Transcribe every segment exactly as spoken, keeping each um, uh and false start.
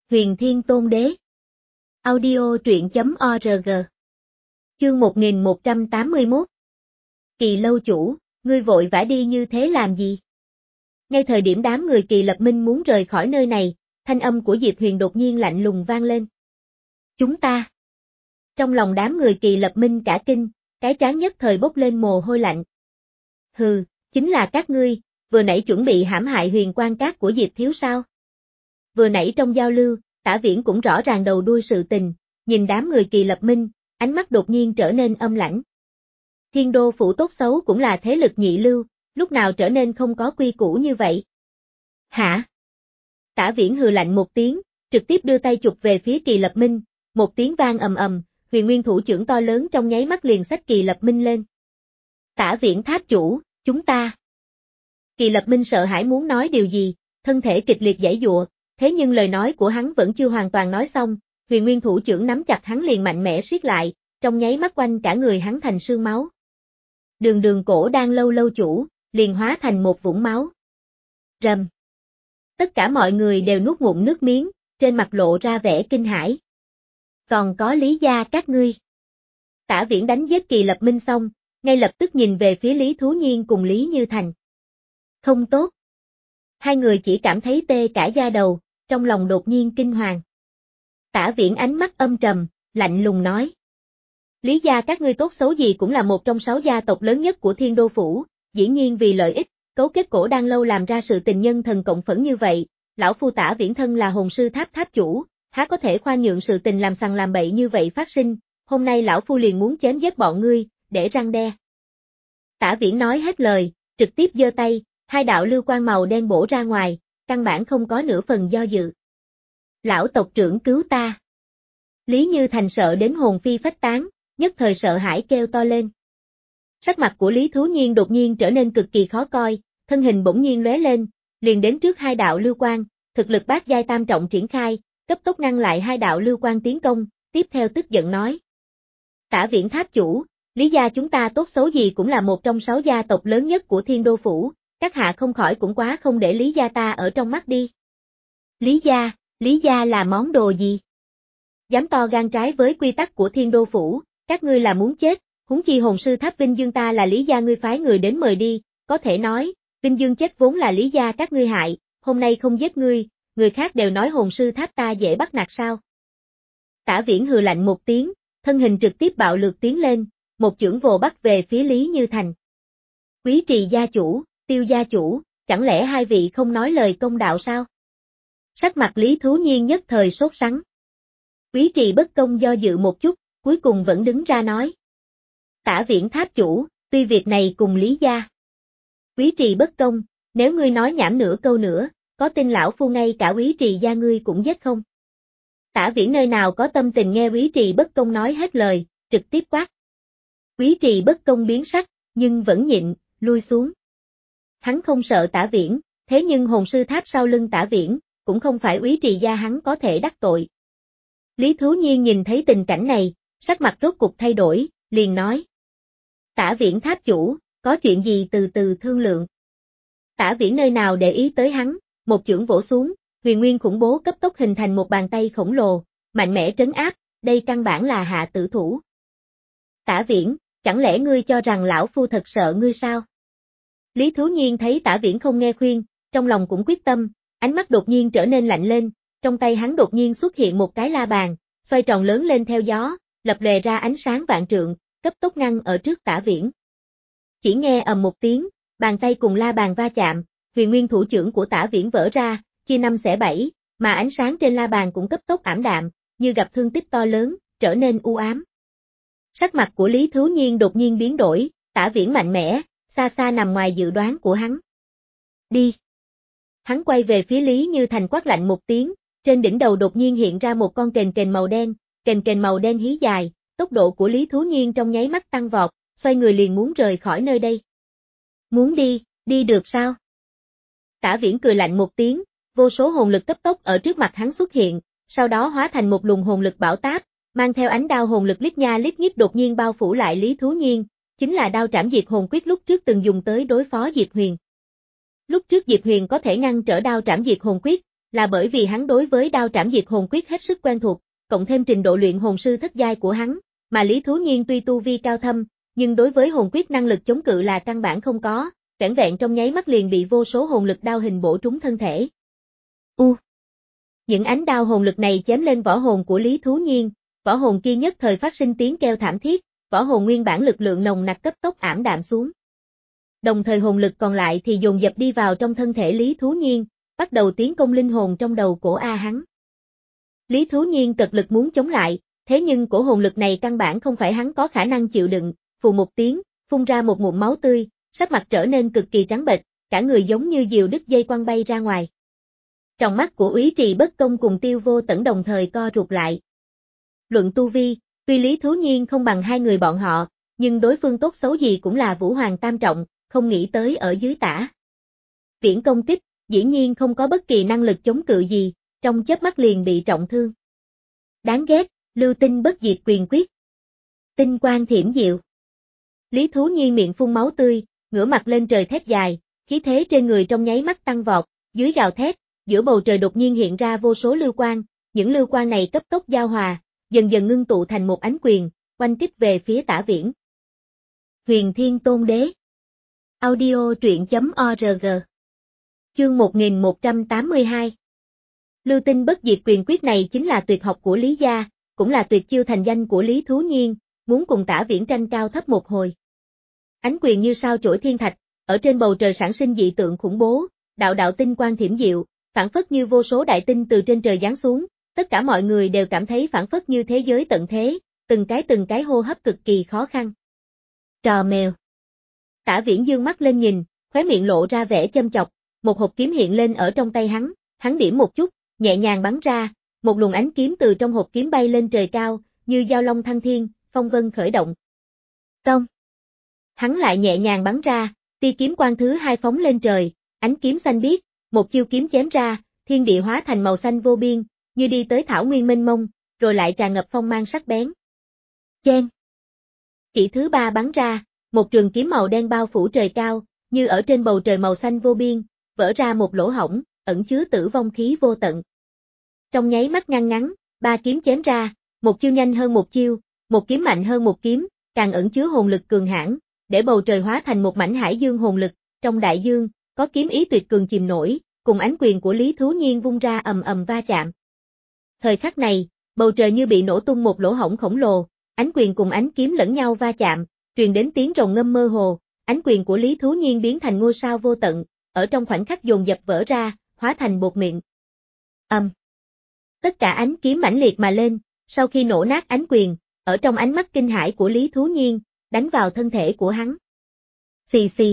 Huyền Thiên Tôn Đế. Audio truyện chấm org. Chương một nghìn một trăm tám mươi mốt. Kỳ lâu chủ, ngươi vội vã đi như thế làm gì? Ngay thời điểm đám người Kỳ Lập Minh muốn rời khỏi nơi này, thanh âm của Diệp Huyền đột nhiên lạnh lùng vang lên. Chúng ta. Trong lòng đám người Kỳ Lập Minh cả kinh, cái trán nhất thời bốc lên mồ hôi lạnh. Hừ, chính là các ngươi, vừa nãy chuẩn bị hãm hại Huyền Quan Các của Diệp Thiếu sao? Vừa nãy trong giao lưu, Tả Viễn cũng rõ ràng đầu đuôi sự tình, nhìn đám người Kỳ Lập Minh, ánh mắt đột nhiên trở nên âm lãnh. Thiên Đô Phủ tốt xấu cũng là thế lực nhị lưu, lúc nào trở nên không có quy củ như vậy? Hả? Tả Viễn hừ lạnh một tiếng, trực tiếp đưa tay chụp về phía Kỳ Lập Minh, một tiếng vang ầm ầm, huyền nguyên thủ chưởng to lớn trong nháy mắt liền xách Kỳ Lập Minh lên. Tả Viễn tháp chủ, chúng ta. Kỳ Lập Minh sợ hãi muốn nói điều gì, thân thể kịch liệt giãy giụa, thế nhưng lời nói của hắn vẫn chưa hoàn toàn nói xong, huyền nguyên thủ chưởng nắm chặt hắn liền mạnh mẽ siết lại, trong nháy mắt quanh cả người hắn thành sương máu. Đường đường cổ đang lâu lâu chủ, liền hóa thành một vũng máu. Rầm. Tất cả mọi người đều nuốt ngụm nước miếng, trên mặt lộ ra vẻ kinh hãi. Còn có Lý gia các ngươi. Tả Viễn đánh giết Kỳ Lập Minh xong, ngay lập tức nhìn về phía Lý Thú Nhiên cùng Lý Như Thành. Không tốt. Hai người chỉ cảm thấy tê cả da đầu, trong lòng đột nhiên kinh hoàng. Tả Viễn ánh mắt âm trầm, lạnh lùng nói. Lý gia các ngươi tốt xấu gì cũng là một trong sáu gia tộc lớn nhất của Thiên Đô Phủ, dĩ nhiên vì lợi ích, cấu kết cổ đang lâu làm ra sự tình nhân thần cộng phẫn như vậy, lão phu Tả Viễn thân là hồn sư tháp tháp chủ, há có thể khoan nhượng sự tình làm sằng làm bậy như vậy phát sinh, hôm nay lão phu liền muốn chém giết bọn ngươi, để răng đe. Tả Viễn nói hết lời, trực tiếp giơ tay, hai đạo lưu quang màu đen bổ ra ngoài, căn bản không có nửa phần do dự. Lão tộc trưởng cứu ta. Lý Như Thành sợ đến hồn phi phách tán, nhất thời sợ hãi kêu to lên. Sắc mặt của Lý Thú Nhiên đột nhiên trở nên cực kỳ khó coi, thân hình bỗng nhiên lóe lên, liền đến trước hai đạo lưu quang, thực lực bát giai tam trọng triển khai, cấp tốc ngăn lại hai đạo lưu quang tiến công, tiếp theo tức giận nói. Tả Viễn tháp chủ, Lý gia chúng ta tốt xấu gì cũng là một trong sáu gia tộc lớn nhất của Thiên Đô Phủ, các hạ không khỏi cũng quá không để Lý gia ta ở trong mắt đi. Lý gia, Lý gia là món đồ gì? Dám to gan trái với quy tắc của Thiên Đô Phủ, các ngươi là muốn chết, huống chi hồn sư tháp Vinh Dương ta là Lý gia ngươi phái người đến mời đi, có thể nói, Vinh Dương chết vốn là Lý gia các ngươi hại, hôm nay không giết ngươi, người khác đều nói hồn sư tháp ta dễ bắt nạt sao. Tả Viễn hừ lạnh một tiếng, thân hình trực tiếp bạo lược tiến lên, một chưởng vồ bắt về phía Lý Như Thành. Quý Trì gia chủ, Tiêu gia chủ, chẳng lẽ hai vị không nói lời công đạo sao? Sắc mặt Lý Thú Nhiên nhất thời sốt sắng. Quý Trì bất công do dự một chút, cuối cùng vẫn đứng ra nói. Tả Viễn tháp chủ, tuy việc này cùng Lý gia. Quý Trì bất công, nếu ngươi nói nhảm nửa câu nữa, có tin lão phu ngay cả Quý Trì gia ngươi cũng giết không? Tả Viễn nơi nào có tâm tình nghe Quý Trì bất công nói hết lời, trực tiếp quát. Quý Trì bất công biến sắc, nhưng vẫn nhịn, lui xuống. Hắn không sợ Tả Viễn, thế nhưng hồn sư tháp sau lưng Tả Viễn, cũng không phải Quý Trì gia hắn có thể đắc tội. Lý Thú Nhiên nhìn thấy tình cảnh này, sắc mặt rốt cục thay đổi, liền nói. Tả Viễn tháp chủ, có chuyện gì từ từ thương lượng. Tả Viễn nơi nào để ý tới hắn, một chưởng vỗ xuống, huyền nguyên khủng bố cấp tốc hình thành một bàn tay khổng lồ, mạnh mẽ trấn áp, đây căn bản là hạ tử thủ. Tả Viễn, chẳng lẽ ngươi cho rằng lão phu thật sợ ngươi sao? Lý Thú Nhiên thấy Tả Viễn không nghe khuyên, trong lòng cũng quyết tâm, ánh mắt đột nhiên trở nên lạnh lên, trong tay hắn đột nhiên xuất hiện một cái la bàn, xoay tròn lớn lên theo gió, lập lòe ra ánh sáng vạn trượng, cấp tốc ngăn ở trước Tả Viễn. Chỉ nghe ầm một tiếng, bàn tay cùng la bàn va chạm, huyền nguyên thủ chưởng của Tả Viễn vỡ ra, chia năm xẻ bảy, mà ánh sáng trên la bàn cũng cấp tốc ảm đạm, như gặp thương tích to lớn, trở nên u ám. Sắc mặt của Lý Thú Nhiên đột nhiên biến đổi, Tả Viễn mạnh mẽ, xa xa nằm ngoài dự đoán của hắn. Đi! Hắn quay về phía Lý Như Thành quát lạnh một tiếng, trên đỉnh đầu đột nhiên hiện ra một con kền kền màu đen, kền kền màu đen hí dài, tốc độ của Lý Thú Nhiên trong nháy mắt tăng vọt, xoay người liền muốn rời khỏi nơi đây. Muốn đi, đi được sao? Tả Viễn cười lạnh một tiếng, vô số hồn lực cấp tốc ở trước mặt hắn xuất hiện, sau đó hóa thành một luồng hồn lực bão táp, mang theo ánh đao hồn lực lít nha lít nhít đột nhiên bao phủ lại Lý Thú Nhiên, chính là đao trảm diệt hồn quyết lúc trước từng dùng tới đối phó Diệp Huyền. Lúc trước Diệp Huyền có thể ngăn trở đao trảm diệt hồn quyết, là bởi vì hắn đối với đao trảm diệt hồn quyết hết sức quen thuộc, cộng thêm trình độ luyện hồn sư thất giai của hắn, mà Lý Thú Nhiên tuy tu vi cao thâm, nhưng đối với hồn quyết năng lực chống cự là căn bản không có, vẻn vẹn trong nháy mắt liền bị vô số hồn lực đao hình bổ trúng thân thể. U. Những ánh đao hồn lực này chém lên võ hồn của Lý Thú Nhiên, võ hồn kia nhất thời phát sinh tiếng kêu thảm thiết, võ hồn nguyên bản lực lượng nồng nặc cấp tốc ảm đạm xuống. Đồng thời hồn lực còn lại thì dồn dập đi vào trong thân thể Lý Thú Nhiên, bắt đầu tiến công linh hồn trong đầu cổ A hắn. Lý Thú Nhiên cật lực muốn chống lại, thế nhưng cổ hồn lực này căn bản không phải hắn có khả năng chịu đựng, phù một tiếng, phun ra một ngụm máu tươi, sắc mặt trở nên cực kỳ trắng bệch, cả người giống như diều đứt dây quăng bay ra ngoài. Tròng mắt của Úy Trì Bất Công cùng Tiêu Vô Tẩn đồng thời co rụt lại. Luận tu vi, tuy Lý Thú Nhiên không bằng hai người bọn họ, nhưng đối phương tốt xấu gì cũng là Vũ Hoàng Tam Trọng, không nghĩ tới ở dưới tả viễn công kích, dĩ nhiên không có bất kỳ năng lực chống cự gì, trong chớp mắt liền bị trọng thương. Đáng ghét, lưu tinh bất diệt quyền quyết. Tinh quang thiểm diệu. Lý Thú Nhiên miệng phun máu tươi, ngửa mặt lên trời thét dài, khí thế trên người trong nháy mắt tăng vọt, dưới gào thét, giữa bầu trời đột nhiên hiện ra vô số lưu quang, những lưu quang này cấp tốc giao hòa, dần dần ngưng tụ thành một ánh quyền, oanh kích về phía tả viễn. Huyền Thiên Tôn Đế. Audio truyện chấm org. Chương một nghìn một trăm tám mươi hai. Lưu tinh bất diệt quyền quyết này chính là tuyệt học của Lý gia, cũng là tuyệt chiêu thành danh của Lý Thú Nhiên, muốn cùng tả viễn tranh cao thấp một hồi. Ánh quyền như sao chổi thiên thạch, ở trên bầu trời sản sinh dị tượng khủng bố, đạo đạo tinh quang thiểm diệu, phảng phất như vô số đại tinh từ trên trời giáng xuống, tất cả mọi người đều cảm thấy phảng phất như thế giới tận thế, từng cái từng cái hô hấp cực kỳ khó khăn. Trò mèo. Tả viễn dương mắt lên nhìn, khóe miệng lộ ra vẻ châm chọc, một hộp kiếm hiện lên ở trong tay hắn, hắn điểm một chút, nhẹ nhàng bắn ra, một luồng ánh kiếm từ trong hộp kiếm bay lên trời cao, như dao long thăng thiên, phong vân khởi động. Tông. Hắn lại nhẹ nhàng bắn ra, tia kiếm quang thứ hai phóng lên trời, ánh kiếm xanh biếc, một chiêu kiếm chém ra, thiên địa hóa thành màu xanh vô biên, như đi tới thảo nguyên mênh mông, rồi lại tràn ngập phong mang sắc bén. Chen. Chỉ thứ ba bắn ra, một trường kiếm màu đen bao phủ trời cao, như ở trên bầu trời màu xanh vô biên, vỡ ra một lỗ hổng, ẩn chứa tử vong khí vô tận. Trong nháy mắt ngăn ngắn, ba kiếm chém ra, một chiêu nhanh hơn một chiêu, một kiếm mạnh hơn một kiếm, càng ẩn chứa hồn lực cường hãn, để bầu trời hóa thành một mảnh hải dương hồn lực, trong đại dương, có kiếm ý tuyệt cường chìm nổi, cùng ánh quyền của Lý Thú Nhiên vung ra ầm ầm va chạm. Thời khắc này, bầu trời như bị nổ tung một lỗ hổng khổng lồ, ánh quyền cùng ánh kiếm lẫn nhau va chạm, truyền đến tiếng rồng ngâm mơ hồ, ánh quyền của Lý Thú Nhiên biến thành ngôi sao vô tận, ở trong khoảnh khắc dồn dập vỡ ra, hóa thành bột mịn. Ầm. Um. Tất cả ánh kiếm mãnh liệt mà lên, sau khi nổ nát ánh quyền, ở trong ánh mắt kinh hãi của Lý Thú Nhiên, đánh vào thân thể của hắn. Xì xì.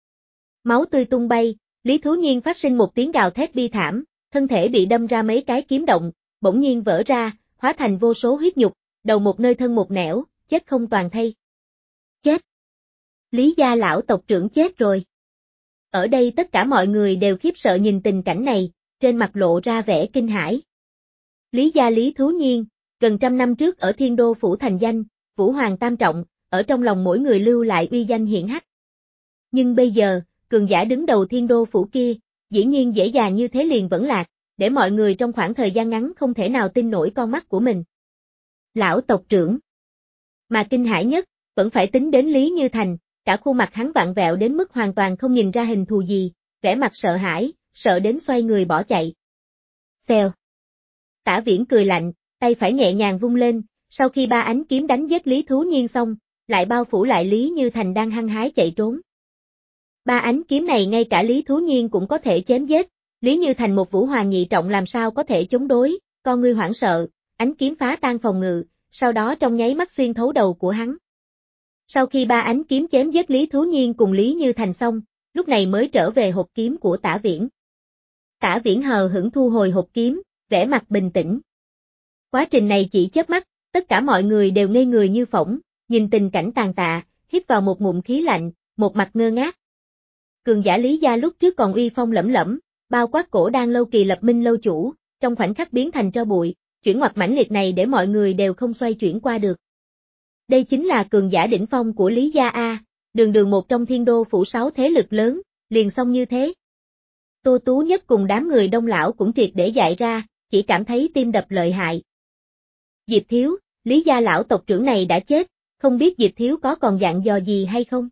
Máu tươi tung bay, Lý Thú Nhiên phát sinh một tiếng gào thét bi thảm, thân thể bị đâm ra mấy cái kiếm động, bỗng nhiên vỡ ra, hóa thành vô số huyết nhục, đầu một nơi thân một nẻo, chết không toàn thây. Chết. Lý gia lão tộc trưởng chết rồi. Ở đây tất cả mọi người đều khiếp sợ nhìn tình cảnh này, trên mặt lộ ra vẻ kinh hãi. Lý gia Lý Thú Nhiên, gần trăm năm trước ở Thiên Đô Phủ thành danh, Vũ Hoàng Tam Trọng, ở trong lòng mỗi người lưu lại uy danh hiển hách. Nhưng bây giờ, cường giả đứng đầu Thiên Đô Phủ kia, dĩ nhiên dễ dàng như thế liền vẫn lạc, để mọi người trong khoảng thời gian ngắn không thể nào tin nổi con mắt của mình. Lão tộc trưởng. Mà kinh hãi nhất, vẫn phải tính đến Lý Như Thành, cả khuôn mặt hắn vặn vẹo đến mức hoàn toàn không nhìn ra hình thù gì, vẻ mặt sợ hãi, sợ đến xoay người bỏ chạy. Xèo. Tả Viễn cười lạnh, tay phải nhẹ nhàng vung lên, sau khi ba ánh kiếm đánh giết Lý Thú Nhiên xong, lại bao phủ lại Lý Như Thành đang hăng hái chạy trốn. Ba ánh kiếm này ngay cả Lý Thú Nhiên cũng có thể chém giết, Lý Như Thành một Vũ Hoàng nhị trọng làm sao có thể chống đối, con ngươi hoảng sợ, ánh kiếm phá tan phòng ngự, sau đó trong nháy mắt xuyên thấu đầu của hắn. Sau khi ba ánh kiếm chém giết Lý Thú Nhiên cùng Lý Như Thành xong, lúc này mới trở về hộp kiếm của Tả Viễn. Tả Viễn hờ hững thu hồi hộp kiếm, vẻ mặt bình tĩnh. Quá trình này chỉ chớp mắt, tất cả mọi người đều ngây người như phỗng, nhìn tình cảnh tàn tạ, hít vào một ngụm khí lạnh, một mặt ngơ ngác. Cường giả Lý gia lúc trước còn uy phong lẫm lẫm, bao quát cổ đan lâu kỳ lập minh lâu chủ, trong khoảnh khắc biến thành tro bụi, chuyển ngoặt mãnh liệt này để mọi người đều không xoay chuyển qua được. Đây chính là cường giả đỉnh phong của Lý gia A, đường đường một trong Thiên Đô Phủ sáu thế lực lớn, liền xong như thế. Tô Tú Nhất cùng đám người Đông lão cũng triệt để dại ra, chỉ cảm thấy tim đập lợi hại. Diệp Thiếu, Lý gia lão tộc trưởng này đã chết, không biết Diệp Thiếu có còn dặn dò gì hay không?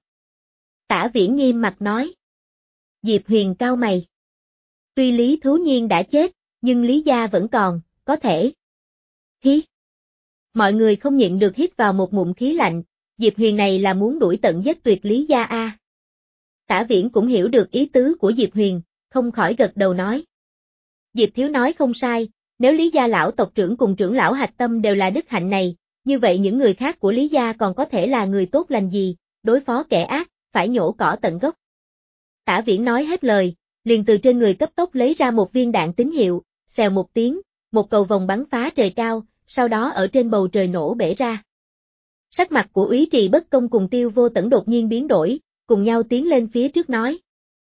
Tả Viễn nghiêm mặt nói. Diệp Huyền cau mày. Tuy Lý Thú Nhiên đã chết, nhưng Lý gia vẫn còn, có thể. Hí. Mọi người không nhịn được hít vào một ngụm khí lạnh, Diệp Huyền này là muốn đuổi tận giết tuyệt Lý gia a. Tả Viễn cũng hiểu được ý tứ của Diệp Huyền, không khỏi gật đầu nói. Diệp Thiếu nói không sai, nếu Lý gia lão tộc trưởng cùng trưởng lão Hạch Tâm đều là đức hạnh này, như vậy những người khác của Lý gia còn có thể là người tốt lành gì, đối phó kẻ ác, phải nhổ cỏ tận gốc. Tả Viễn nói hết lời, liền từ trên người cấp tốc lấy ra một viên đạn tín hiệu, xèo một tiếng, một cầu vòng bắn phá trời cao, sau đó ở trên bầu trời nổ bể ra. Sắc mặt của Úy Trì Bất Công cùng Tiêu Vô Tẩn đột nhiên biến đổi, cùng nhau tiến lên phía trước nói.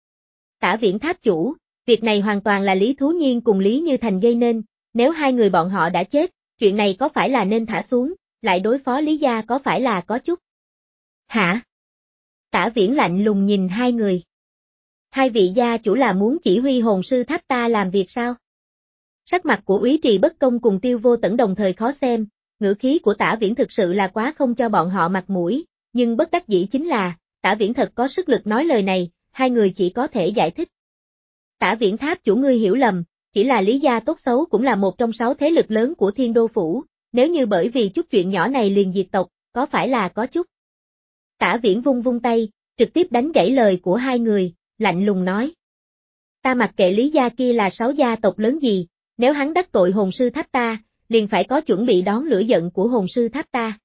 Tả Viễn tháp chủ, việc này hoàn toàn là Lý Thú Nhiên cùng Lý Như Thành gây nên, nếu hai người bọn họ đã chết, chuyện này có phải là nên thả xuống, lại đối phó Lý gia có phải là có chút. Hả? Tả Viễn lạnh lùng nhìn hai người. Hai vị gia chủ là muốn chỉ huy hồn sư tháp ta làm việc sao? Sắc mặt của Úy Trì Bất Công cùng Tiêu Vô Tẩn đồng thời khó xem, ngữ khí của Tả Viễn thực sự là quá không cho bọn họ mặt mũi, nhưng bất đắc dĩ chính là, Tả Viễn thật có sức lực nói lời này, hai người chỉ có thể giải thích. Tả Viễn tháp chủ ngươi hiểu lầm, chỉ là Lý gia tốt xấu cũng là một trong sáu thế lực lớn của Thiên Đô Phủ, nếu như bởi vì chút chuyện nhỏ này liền diệt tộc, có phải là có chút? Tả Viễn vung vung tay, trực tiếp đánh gãy lời của hai người, lạnh lùng nói. Ta mặc kệ Lý gia kia là sáu gia tộc lớn gì, nếu hắn đắc tội hồn sư tháp ta, liền phải có chuẩn bị đón lửa giận của hồn sư tháp ta.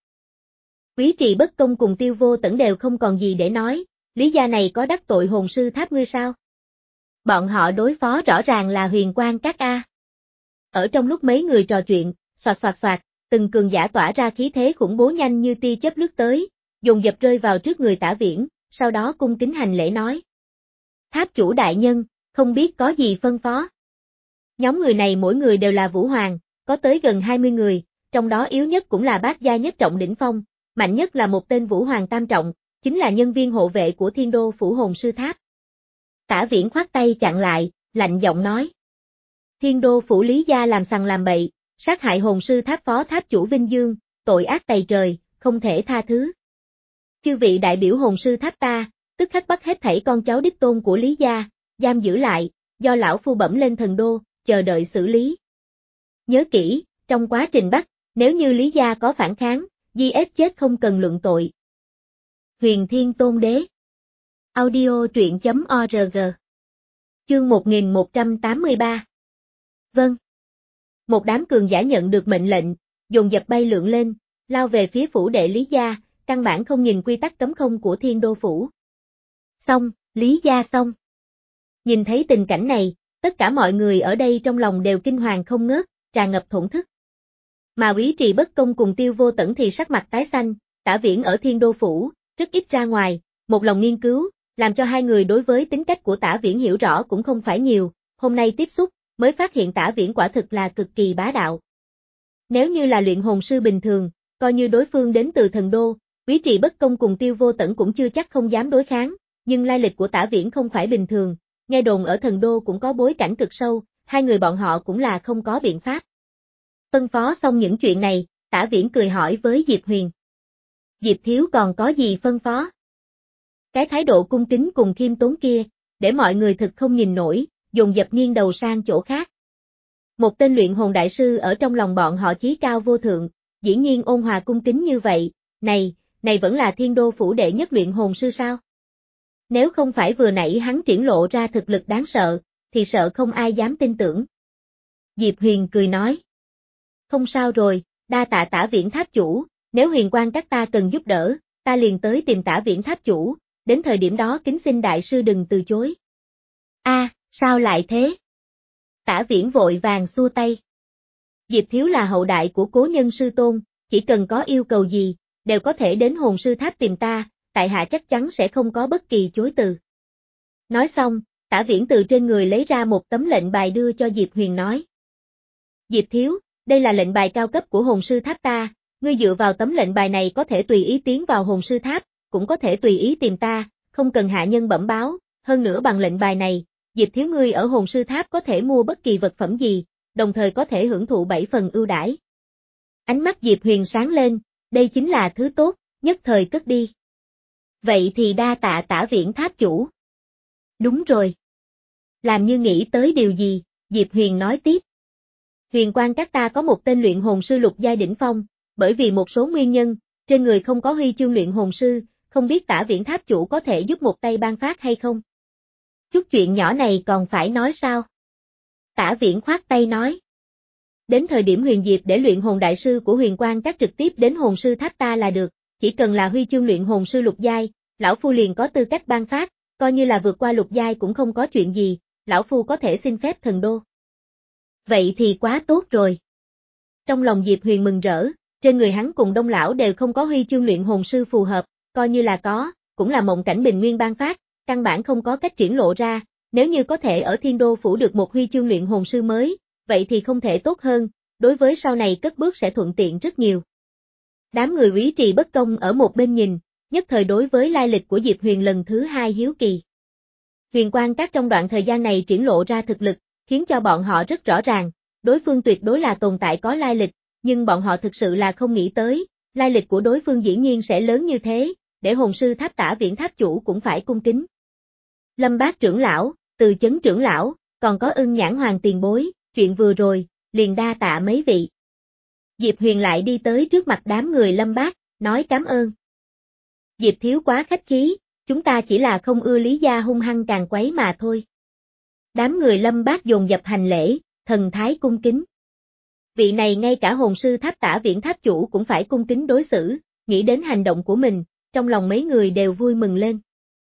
Úy Trì Bất Công cùng Tiêu Vô Tẩn đều không còn gì để nói, Lý gia này có đắc tội hồn sư tháp ngươi sao? Bọn họ đối phó rõ ràng là Huyền Quang Các A. Ở trong lúc mấy người trò chuyện, xoạt xoạt xoạt, từng cường giả tỏa ra khí thế khủng bố nhanh như tia chớp lướt tới, dồn dập rơi vào trước người Tả Viễn, sau đó cung kính hành lễ nói. Tháp chủ đại nhân, không biết có gì phân phó. Nhóm người này mỗi người đều là Vũ Hoàng, có tới gần hai mươi người, trong đó yếu nhất cũng là bát gia nhất trọng đỉnh phong, mạnh nhất là một tên Vũ Hoàng tam trọng, chính là nhân viên hộ vệ của Thiên Đô Phủ Hồn Sư Tháp. Tả Viễn khoát tay chặn lại, lạnh giọng nói. Thiên Đô Phủ Lý gia làm sằng làm bậy, sát hại hồn sư tháp phó tháp chủ Vinh Dương, tội ác tày trời, không thể tha thứ. Chư vị đại biểu hồn sư tháp ta, tức khắc bắt hết thảy con cháu đích tôn của Lý gia, giam giữ lại, do lão phu bẩm lên thần đô, chờ đợi xử lý. Nhớ kỹ, trong quá trình bắt, nếu như Lý gia có phản kháng, giết chết không cần luận tội. Huyền Thiên Tôn Đế. Audio truyện chấm org. Chương một nghìn một trăm tám mươi ba. Vâng. Một đám cường giả nhận được mệnh lệnh, dồn dập bay lượn lên, lao về phía phủ đệ Lý gia, căn bản không nhìn quy tắc cấm không của Thiên Đô Phủ. Xong, Lý gia xong. Nhìn thấy tình cảnh này, tất cả mọi người ở đây trong lòng đều kinh hoàng không ngớt, tràn ngập thổn thức. Mà Úy Trì Bất Công cùng Tiêu Vô Tẩn thì sắc mặt tái xanh, Tả Viễn ở Thiên Đô Phủ, rất ít ra ngoài, một lòng nghiên cứu, làm cho hai người đối với tính cách của Tả Viễn hiểu rõ cũng không phải nhiều, hôm nay tiếp xúc, mới phát hiện Tả Viễn quả thực là cực kỳ bá đạo. Nếu như là luyện hồn sư bình thường, coi như đối phương đến từ thần đô, Úy Trì Bất Công cùng Tiêu Vô Tẩn cũng chưa chắc không dám đối kháng, nhưng lai lịch của Tả Viễn không phải bình thường, nghe đồn ở thần đô cũng có bối cảnh cực sâu, hai người bọn họ cũng là không có biện pháp. Phân phó xong những chuyện này, Tả Viễn cười hỏi với Diệp Huyền. Diệp Thiếu còn có gì phân phó? Cái thái độ cung kính cùng khiêm tốn kia, để mọi người thực không nhìn nổi, dồn dập nghiêng đầu sang chỗ khác. Một tên luyện hồn đại sư ở trong lòng bọn họ chí cao vô thượng, dĩ nhiên ôn hòa cung kính như vậy, này, này vẫn là Thiên Đô Phủ đệ nhất luyện hồn sư sao? Nếu không phải vừa nãy hắn triển lộ ra thực lực đáng sợ, thì sợ không ai dám tin tưởng. Diệp Huyền cười nói. Không sao rồi, đa tạ Tả Viễn tháp chủ, nếu Huyền Quang các ta cần giúp đỡ, ta liền tới tìm Tả Viễn tháp chủ, đến thời điểm đó kính xin đại sư đừng từ chối. A, à, sao lại thế? Tả Viễn vội vàng xua tay. Diệp Thiếu là hậu đại của cố nhân sư tôn, chỉ cần có yêu cầu gì, đều có thể đến hồn sư tháp tìm ta, tại hạ chắc chắn sẽ không có bất kỳ chối từ. Nói xong, Tả Viễn từ trên người lấy ra một tấm lệnh bài đưa cho Diệp Huyền nói. Diệp Thiếu, đây là lệnh bài cao cấp của hồn sư tháp ta, ngươi dựa vào tấm lệnh bài này có thể tùy ý tiến vào hồn sư tháp, cũng có thể tùy ý tìm ta, không cần hạ nhân bẩm báo, hơn nữa bằng lệnh bài này, Diệp thiếu ngươi ở hồn sư tháp có thể mua bất kỳ vật phẩm gì, đồng thời có thể hưởng thụ bảy phần ưu đãi. Ánh mắt Diệp Huyền sáng lên, đây chính là thứ tốt, nhất thời cất đi. Vậy thì đa tạ Tả Viễn tháp chủ. Đúng rồi. Làm như nghĩ tới điều gì, Diệp Huyền nói tiếp. Huyền Quang các ta có một tên luyện hồn sư lục giai đỉnh phong, bởi vì một số nguyên nhân, trên người không có huy chương luyện hồn sư, không biết Tả Viễn tháp chủ có thể giúp một tay ban phát hay không? Chút chuyện nhỏ này còn phải nói sao? Tả Viễn khoát tay nói. Đến thời điểm Huyền Diệp để luyện hồn đại sư của Huyền Quang các trực tiếp đến hồn sư tháp ta là được, chỉ cần là huy chương luyện hồn sư lục giai, lão phu liền có tư cách ban phát, coi như là vượt qua lục giai cũng không có chuyện gì, lão phu có thể xin phép thần đô. Vậy thì quá tốt rồi. Trong lòng Diệp Huyền mừng rỡ, trên người hắn cùng Đông lão đều không có huy chương luyện hồn sư phù hợp, coi như là có, cũng là mộng cảnh bình nguyên ban phát, căn bản không có cách triển lộ ra, nếu như có thể ở Thiên Đô phủ được một huy chương luyện hồn sư mới, vậy thì không thể tốt hơn, đối với sau này cất bước sẽ thuận tiện rất nhiều. Đám người Úy Trì Bất Công ở một bên nhìn, nhất thời đối với lai lịch của Diệp Huyền lần thứ hai hiếu kỳ. Huyền Quang các trong đoạn thời gian này triển lộ ra thực lực, khiến cho bọn họ rất rõ ràng, đối phương tuyệt đối là tồn tại có lai lịch, nhưng bọn họ thực sự là không nghĩ tới, lai lịch của đối phương dĩ nhiên sẽ lớn như thế, để hồn sư tháp Tả Viễn tháp chủ cũng phải cung kính. Lâm Bác trưởng lão, Từ Chấn trưởng lão, còn có Ưng Nhãn Hoàng tiền bối, chuyện vừa rồi, liền đa tạ mấy vị. Diệp Huyền lại đi tới trước mặt đám người Lâm Bác, nói cảm ơn. Diệp thiếu quá khách khí, chúng ta chỉ là không ưa Lý gia hung hăng càng quấy mà thôi. Đám người Lâm Bác dồn dập hành lễ, thần thái cung kính. Vị này ngay cả hồn sư tháp Tả Viễn tháp chủ cũng phải cung kính đối xử, nghĩ đến hành động của mình, trong lòng mấy người đều vui mừng lên.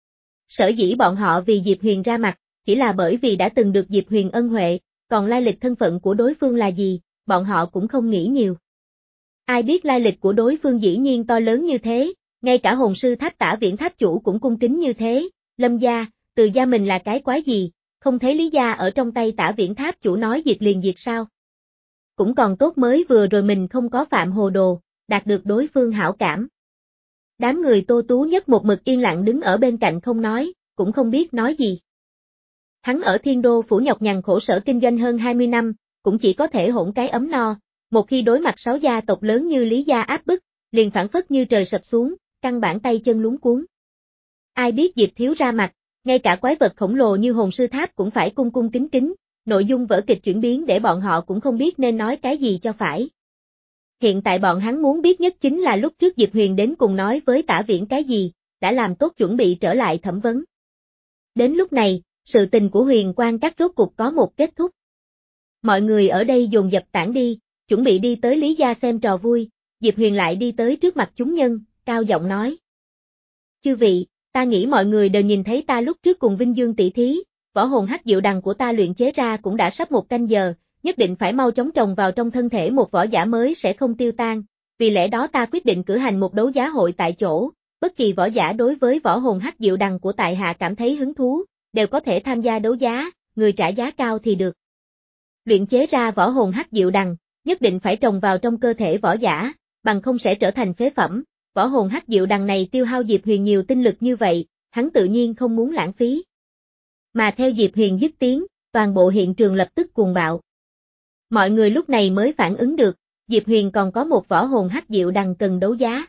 Sở dĩ bọn họ vì Diệp Huyền ra mặt, chỉ là bởi vì đã từng được Diệp Huyền ân huệ, còn lai lịch thân phận của đối phương là gì, bọn họ cũng không nghĩ nhiều. Ai biết lai lịch của đối phương dĩ nhiên to lớn như thế, ngay cả hồn sư tháp Tả Viễn tháp chủ cũng cung kính như thế, Lâm gia, Từ gia mình là cái quái gì, không thấy Lý gia ở trong tay Tả Viễn tháp chủ nói diệt liền diệt sao. Cũng còn tốt mới vừa rồi mình không có phạm hồ đồ, đạt được đối phương hảo cảm. Đám người Tô Tú Nhất một mực yên lặng đứng ở bên cạnh không nói, cũng không biết nói gì. Hắn ở Thiên Đô phủ nhọc nhằn khổ sở kinh doanh hơn hai mươi năm, cũng chỉ có thể hỗn cái ấm no, một khi đối mặt sáu gia tộc lớn như Lý gia áp bức, liền phản phất như trời sập xuống, căn bản tay chân luống cuống. Ai biết Diệp thiếu ra mặt, ngay cả quái vật khổng lồ như hồn sư tháp cũng phải cung cung kính kính, nội dung vở kịch chuyển biến để bọn họ cũng không biết nên nói cái gì cho phải. Hiện tại bọn hắn muốn biết nhất chính là lúc trước Diệp Huyền đến cùng nói với Tả Viễn cái gì, đã làm tốt chuẩn bị trở lại thẩm vấn. Đến lúc này, sự tình của Huyền Quang các rốt cục có một kết thúc. Mọi người ở đây dồn dập tản đi, chuẩn bị đi tới Lý gia xem trò vui, Diệp Huyền lại đi tới trước mặt chúng nhân, cao giọng nói. Chư vị, ta nghĩ mọi người đều nhìn thấy ta lúc trước cùng Vinh Dương tỷ thí, võ hồn hắc diệu đằng của ta luyện chế ra cũng đã sắp một canh giờ, nhất định phải mau chóng trồng vào trong thân thể một võ giả mới sẽ không tiêu tan, vì lẽ đó ta quyết định cử hành một đấu giá hội tại chỗ, bất kỳ võ giả đối với võ hồn hắc diệu đằng của tại hạ cảm thấy hứng thú, đều có thể tham gia đấu giá, người trả giá cao thì được. Luyện chế ra võ hồn hắc diệu đằng, nhất định phải trồng vào trong cơ thể võ giả, bằng không sẽ trở thành phế phẩm. Võ hồn hắc diệu đằng này tiêu hao Diệp Huyền nhiều tinh lực như vậy, hắn tự nhiên không muốn lãng phí. Mà theo Diệp Huyền dứt tiếng, toàn bộ hiện trường lập tức cuồng bạo. Mọi người lúc này mới phản ứng được, Diệp Huyền còn có một võ hồn hắc diệu đằng cần đấu giá.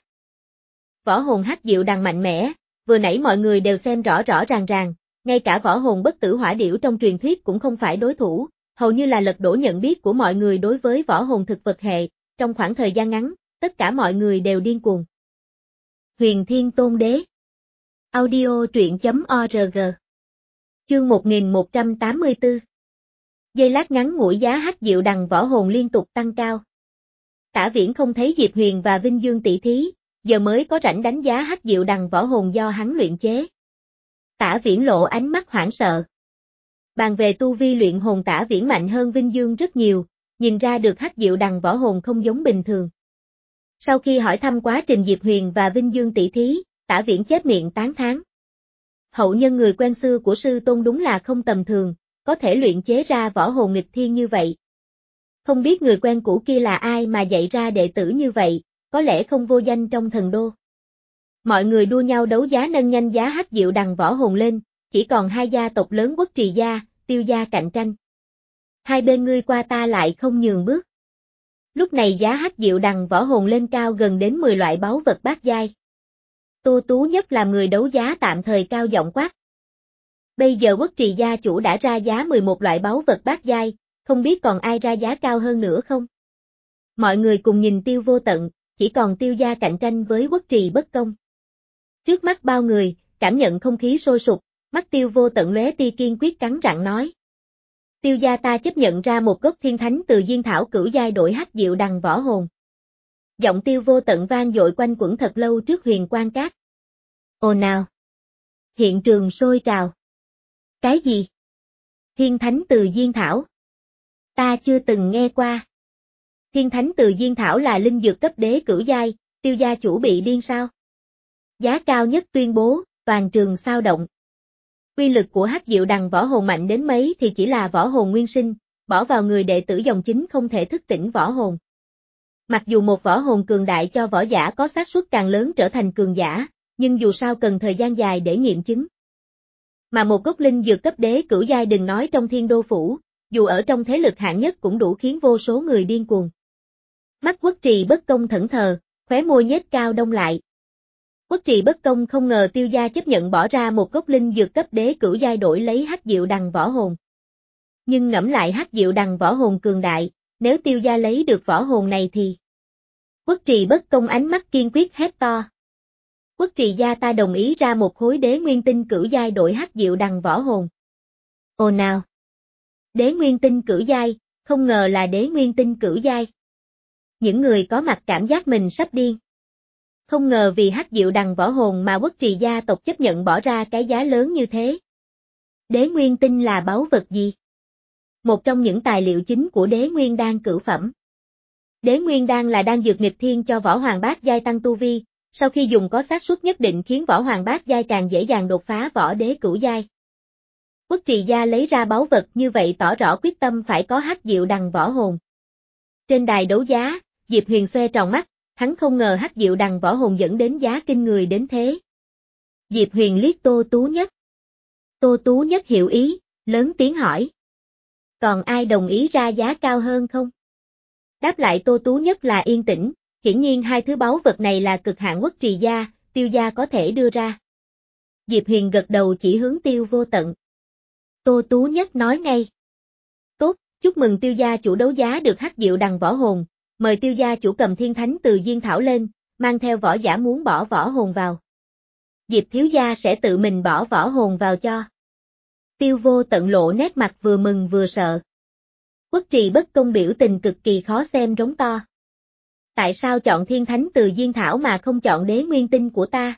Võ hồn hắc diệu đằng mạnh mẽ, vừa nãy mọi người đều xem rõ rõ ràng ràng, ngay cả võ hồn bất tử hỏa điểu trong truyền thuyết cũng không phải đối thủ, hầu như là lật đổ nhận biết của mọi người đối với võ hồn thực vật hệ, trong khoảng thời gian ngắn, tất cả mọi người đều điên cuồng. Huyền Thiên Tôn Đế Audio truyện chấm org Chương một nghìn một trăm tám mươi tư Giây lát ngắn ngủi giá hắc diệu đằng võ hồn liên tục tăng cao. Tả Viễn không thấy Diệp Huyền và Vinh Dương tỷ thí, giờ mới có rảnh đánh giá hắc diệu đằng võ hồn do hắn luyện chế. Tả Viễn lộ ánh mắt hoảng sợ. Bàn về tu vi luyện hồn Tả Viễn mạnh hơn Vinh Dương rất nhiều, nhìn ra được hắc diệu đằng võ hồn không giống bình thường. Sau khi hỏi thăm quá trình Diệp Huyền và Vinh Dương tỷ thí, Tả Viễn chép miệng tán thán. Hậu nhân người quen xưa của sư tôn đúng là không tầm thường, có thể luyện chế ra võ hồn nghịch thiên như vậy. Không biết người quen cũ kia là ai mà dạy ra đệ tử như vậy, có lẽ không vô danh trong thần đô. Mọi người đua nhau đấu giá nâng nhanh giá hắc diệu đằng võ hồn lên, chỉ còn hai gia tộc lớn Quốc Trì gia, Tiêu gia cạnh tranh. Hai bên ngươi qua ta lại không nhường bước. Lúc này giá hắc diệu đằng võ hồn lên cao gần đến mười loại báu vật bát giai. Tô Tú Nhất làm người đấu giá tạm thời cao giọng quát. Bây giờ Quốc Trì gia chủ đã ra giá mười một loại báu vật bát giai, không biết còn ai ra giá cao hơn nữa không? Mọi người cùng nhìn Tiêu Vô Tận, chỉ còn Tiêu gia cạnh tranh với Quốc Trì bất công. Trước mắt bao người, cảm nhận không khí sôi sục, mắt Tiêu Vô Tận lóe tia kiên quyết cắn răng nói. Tiêu gia ta chấp nhận ra một gốc thiên thánh từ diên thảo cửu giai đổi hắc diệu đằng võ hồn. Giọng Tiêu Vô Tận vang dội quanh quẩn thật lâu trước Huyền Quang Các. Ồn ào. Hiện trường sôi trào. Cái gì? Thiên thánh từ diên thảo? Ta chưa từng nghe qua. Thiên thánh từ diên thảo là linh dược cấp đế cửu giai, Tiêu gia chủ bị điên sao? Giá cao nhất tuyên bố, toàn trường sao động. Uy lực của hắc diệu đằng võ hồn mạnh đến mấy thì chỉ là võ hồn nguyên sinh, bỏ vào người đệ tử dòng chính không thể thức tỉnh võ hồn. Mặc dù một võ hồn cường đại cho võ giả có xác suất càng lớn trở thành cường giả, nhưng dù sao cần thời gian dài để nghiệm chứng. Mà một gốc linh dược cấp đế cửu giai đừng nói trong Thiên Đô phủ, dù ở trong thế lực hạng nhất cũng đủ khiến vô số người điên cuồng. Mắt Quốc Trì bất công thẫn thờ, khóe môi nhếch cao đông lại. Quốc Trì bất công không ngờ Tiêu gia chấp nhận bỏ ra một gốc linh dược cấp đế cửu giai đổi lấy hắc diệu đằng võ hồn. Nhưng ngẫm lại hắc diệu đằng võ hồn cường đại, nếu Tiêu gia lấy được võ hồn này thì... Quốc Trì bất công ánh mắt kiên quyết hét to. Quốc Trì gia ta đồng ý ra một khối đế nguyên tinh cửu giai đổi hắc diệu đằng võ hồn. Ồ nào! Đế nguyên tinh cửu giai, không ngờ là đế nguyên tinh cửu giai. Những người có mặt cảm giác mình sắp điên. Không ngờ vì hắc diệu đằng võ hồn mà Quốc Trì gia tộc chấp nhận bỏ ra cái giá lớn như thế. Đế nguyên tinh là báu vật gì? Một trong những tài liệu chính của đế nguyên đan cửu phẩm. Đế nguyên đan là đan dược nghịch thiên cho võ hoàng bát giai tăng tu vi, sau khi dùng có xác suất nhất định khiến võ hoàng bát giai càng dễ dàng đột phá võ đế cửu giai. Quốc Trì gia lấy ra báu vật như vậy tỏ rõ quyết tâm phải có hắc diệu đằng võ hồn. Trên đài đấu giá, Diệp Huyền xoe tròn mắt, hắn không ngờ hắc diệu đằng võ hồn dẫn đến giá kinh người đến thế. Diệp Huyền liếc Tô Tú Nhất. Tô Tú Nhất hiểu ý, lớn tiếng hỏi. Còn ai đồng ý ra giá cao hơn không? Đáp lại Tô Tú Nhất là yên tĩnh, hiển nhiên hai thứ báu vật này là cực hạn Quốc Trì gia, Tiêu gia có thể đưa ra. Diệp Huyền gật đầu chỉ hướng Tiêu Vô Tận. Tô Tú Nhất nói ngay. Tốt, chúc mừng Tiêu gia chủ đấu giá được hắc diệu đằng võ hồn, mời Tiêu gia chủ cầm thiên thánh từ diên thảo lên, mang theo võ giả muốn bỏ võ hồn vào. Diệp thiếu gia sẽ tự mình bỏ võ hồn vào cho. Tiêu Vô Tận lộ nét mặt vừa mừng vừa sợ. Quốc Trì bất công biểu tình cực kỳ khó xem rống to. Tại sao chọn thiên thánh từ diên thảo mà không chọn đế nguyên tinh của ta?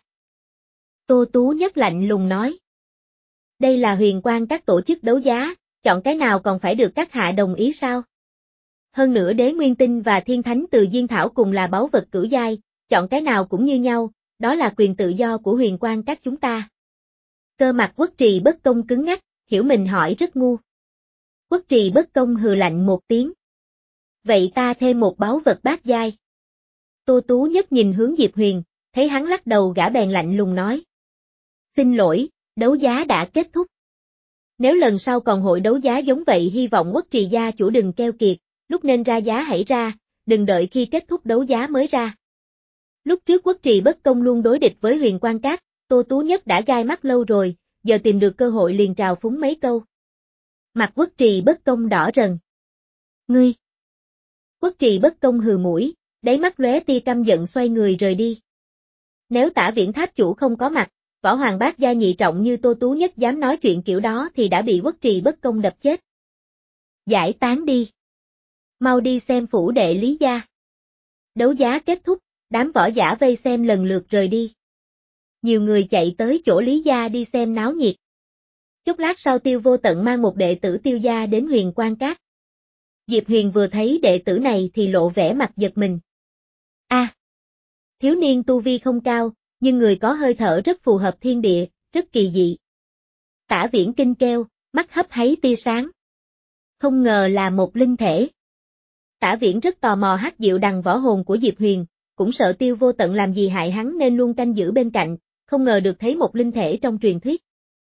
Tô Tú Nhất lạnh lùng nói. Đây là Huyền Quang Các tổ chức đấu giá, chọn cái nào còn phải được các hạ đồng ý sao? Hơn nữa đế nguyên tinh và thiên thánh từ diên thảo cùng là báu vật cửu giai, chọn cái nào cũng như nhau, đó là quyền tự do của Huyền Quang Các chúng ta. Cơ mặt Quốc Trì bất công cứng ngắc, hiểu mình hỏi rất ngu. Quốc Trì bất công hừ lạnh một tiếng. Vậy ta thêm một báu vật bát giai. Tô Tú Nhất nhìn hướng Diệp Huyền, thấy hắn lắc đầu gã bèn lạnh lùng nói. Xin lỗi, đấu giá đã kết thúc. Nếu lần sau còn hội đấu giá giống vậy hy vọng Quốc Trì gia chủ đừng keo kiệt, lúc nên ra giá hãy ra, đừng đợi khi kết thúc đấu giá mới ra. Lúc trước Quốc Trì bất công luôn đối địch với Huyền Quang Các, Tô Tú Nhất đã gai mắt lâu rồi, giờ tìm được cơ hội liền trào phúng mấy câu. Mặt Quốc Trì bất công đỏ rần. Ngươi! Quốc Trì bất công hừ mũi, đáy mắt lóe tia căm giận xoay người rời đi. Nếu Tả Viễn Tháp chủ không có mặt, võ hoàng bát gia nhị trọng như Tô Tú Nhất dám nói chuyện kiểu đó thì đã bị Quốc Trì bất công đập chết. Giải tán đi. Mau đi xem phủ đệ Lý gia. Đấu giá kết thúc, đám võ giả vây xem lần lượt rời đi. Nhiều người chạy tới chỗ Lý gia đi xem náo nhiệt. Chốc lát sau Tiêu Vô Tận mang một đệ tử Tiêu gia đến Huyền Quang Các. Diệp Huyền vừa thấy đệ tử này thì lộ vẻ mặt giật mình. A, à, thiếu niên tu vi không cao, nhưng người có hơi thở rất phù hợp thiên địa, rất kỳ dị. Tả Viễn kinh kêu, mắt hấp háy tia sáng. Không ngờ là một linh thể. Tả Viễn rất tò mò hắc diệu đằng võ hồn của Diệp Huyền, cũng sợ Tiêu Vô Tận làm gì hại hắn nên luôn canh giữ bên cạnh, không ngờ được thấy một linh thể trong truyền thuyết.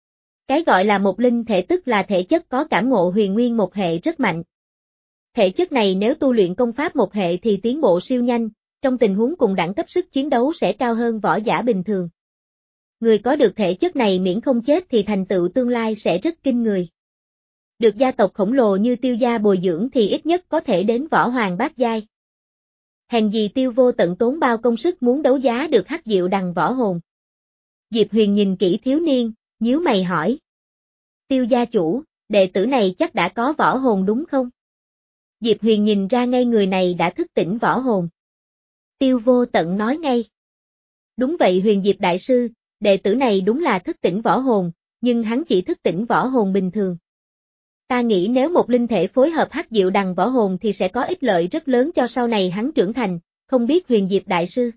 Cái gọi là một linh thể tức là thể chất có cảm ngộ huyền nguyên một hệ rất mạnh. Thể chất này nếu tu luyện công pháp một hệ thì tiến bộ siêu nhanh, trong tình huống cùng đẳng cấp sức chiến đấu sẽ cao hơn võ giả bình thường. Người có được thể chất này miễn không chết thì thành tựu tương lai sẽ rất kinh người. Được gia tộc khổng lồ như Tiêu gia bồi dưỡng thì ít nhất có thể đến võ hoàng bát giai. Hèn gì Tiêu Vô Tận tốn bao công sức muốn đấu giá được hắc diệu đằng võ hồn. Diệp Huyền nhìn kỹ thiếu niên, nhíu mày hỏi. Tiêu gia chủ, đệ tử này chắc đã có võ hồn đúng không? Diệp Huyền nhìn ra ngay người này đã thức tỉnh võ hồn. Tiêu Vô Tận nói ngay. Đúng vậy Huyền Diệp đại sư, đệ tử này đúng là thức tỉnh võ hồn, nhưng hắn chỉ thức tỉnh võ hồn bình thường. Ta nghĩ nếu một linh thể phối hợp hắc diệu đằng võ hồn thì sẽ có ích lợi rất lớn cho sau này hắn trưởng thành, không biết Huyền Diệp đại sư.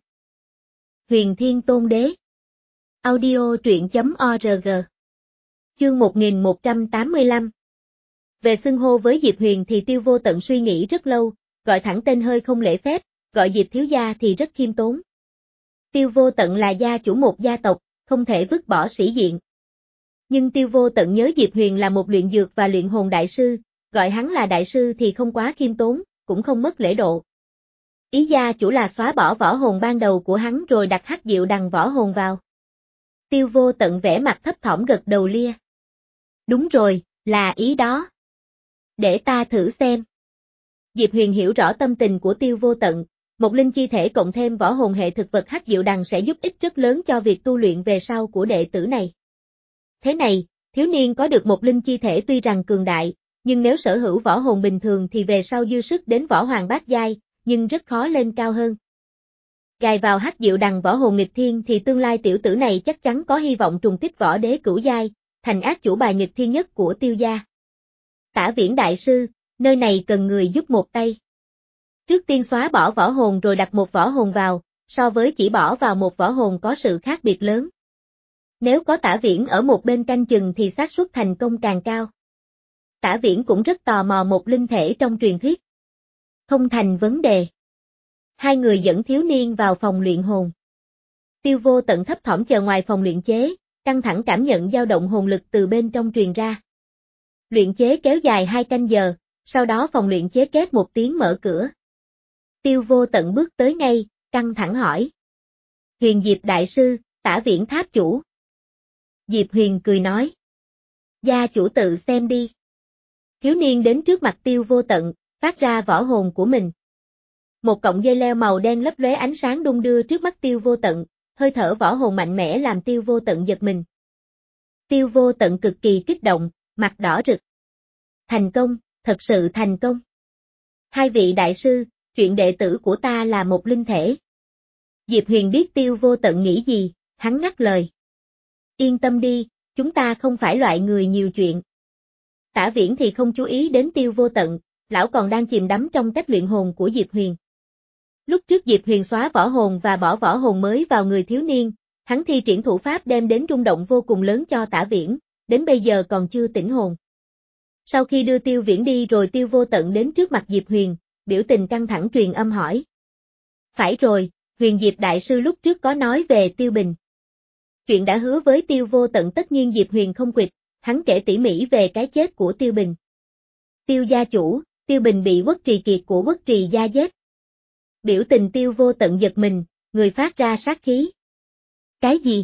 Huyền Thiên Tôn Đế. Audio truyện chấm org. Chương một nghìn một trăm tám mươi lăm. Về xưng hô với Diệp Huyền thì Tiêu Vô Tận suy nghĩ rất lâu, gọi thẳng tên hơi không lễ phép, gọi Diệp thiếu gia thì rất khiêm tốn. Tiêu Vô Tận là gia chủ một gia tộc, không thể vứt bỏ sĩ diện. Nhưng Tiêu Vô Tận nhớ Diệp Huyền là một luyện dược và luyện hồn đại sư, gọi hắn là đại sư thì không quá khiêm tốn, cũng không mất lễ độ. Ý gia chủ là xóa bỏ võ hồn ban đầu của hắn rồi đặt hắc diệu đằng võ hồn vào. Tiêu Vô Tận vẻ mặt thấp thỏm gật đầu lia. Đúng rồi, là ý đó. Để ta thử xem. Diệp Huyền hiểu rõ tâm tình của Tiêu Vô Tận, một linh chi thể cộng thêm võ hồn hệ thực vật hắc diệu đằng sẽ giúp ích rất lớn cho việc tu luyện về sau của đệ tử này. Thế này, thiếu niên có được một linh chi thể tuy rằng cường đại, nhưng nếu sở hữu võ hồn bình thường thì về sau dư sức đến võ hoàng bát giai, nhưng rất khó lên cao hơn. Gài vào hắc diệu đằng võ hồn nghịch thiên thì tương lai tiểu tử này chắc chắn có hy vọng trùng kích võ đế cửu giai, thành ác chủ bài nghịch thiên nhất của Tiêu gia. Tả Viễn đại sư, nơi này cần người giúp một tay. Trước tiên xóa bỏ võ hồn rồi đặt một võ hồn vào, so với chỉ bỏ vào một võ hồn có sự khác biệt lớn. Nếu có Tả Viễn ở một bên canh chừng thì xác suất thành công càng cao. Tả Viễn cũng rất tò mò một linh thể trong truyền thuyết. Không thành vấn đề. Hai người dẫn thiếu niên vào phòng luyện hồn. Tiêu Vô Tận thấp thỏm chờ ngoài phòng luyện chế, căng thẳng cảm nhận dao động hồn lực từ bên trong truyền ra. Luyện chế kéo dài hai canh giờ, sau đó phòng luyện chế két một tiếng mở cửa. Tiêu Vô Tận bước tới ngay, căng thẳng hỏi. Huyền Diệp đại sư, Tả Viễn tháp chủ. Diệp Huyền cười nói. Gia chủ tự xem đi. Thiếu niên đến trước mặt Tiêu Vô Tận, phát ra võ hồn của mình. Một cọng dây leo màu đen lấp lóe ánh sáng đung đưa trước mắt Tiêu Vô Tận, hơi thở võ hồn mạnh mẽ làm Tiêu Vô Tận giật mình. Tiêu Vô Tận cực kỳ kích động, mặt đỏ rực. Thành công, thật sự thành công. Hai vị đại sư, chuyện đệ tử của ta là một linh thể. Diệp Huyền biết Tiêu Vô Tận nghĩ gì, hắn ngắt lời. Yên tâm đi, chúng ta không phải loại người nhiều chuyện. Tả Viễn thì không chú ý đến Tiêu Vô Tận, lão còn đang chìm đắm trong cách luyện hồn của Diệp Huyền. Lúc trước Diệp Huyền xóa võ hồn và bỏ võ hồn mới vào người thiếu niên, hắn thi triển thủ pháp đem đến rung động vô cùng lớn cho Tả Viễn, đến bây giờ còn chưa tỉnh hồn. Sau khi đưa Tiêu Viễn đi rồi Tiêu Vô Tận đến trước mặt Diệp Huyền, biểu tình căng thẳng truyền âm hỏi. Phải rồi, Huyền Diệp đại sư lúc trước có nói về Tiêu Bình. Chuyện đã hứa với Tiêu Vô Tận tất nhiên Diệp Huyền không quỵt, hắn kể tỉ mỉ về cái chết của Tiêu Bình. Tiêu gia chủ, Tiêu Bình bị Quất Trì Kiệt của Quất Trì gia giết. Biểu tình Tiêu Vô Tận giật mình, người phát ra sát khí. Cái gì?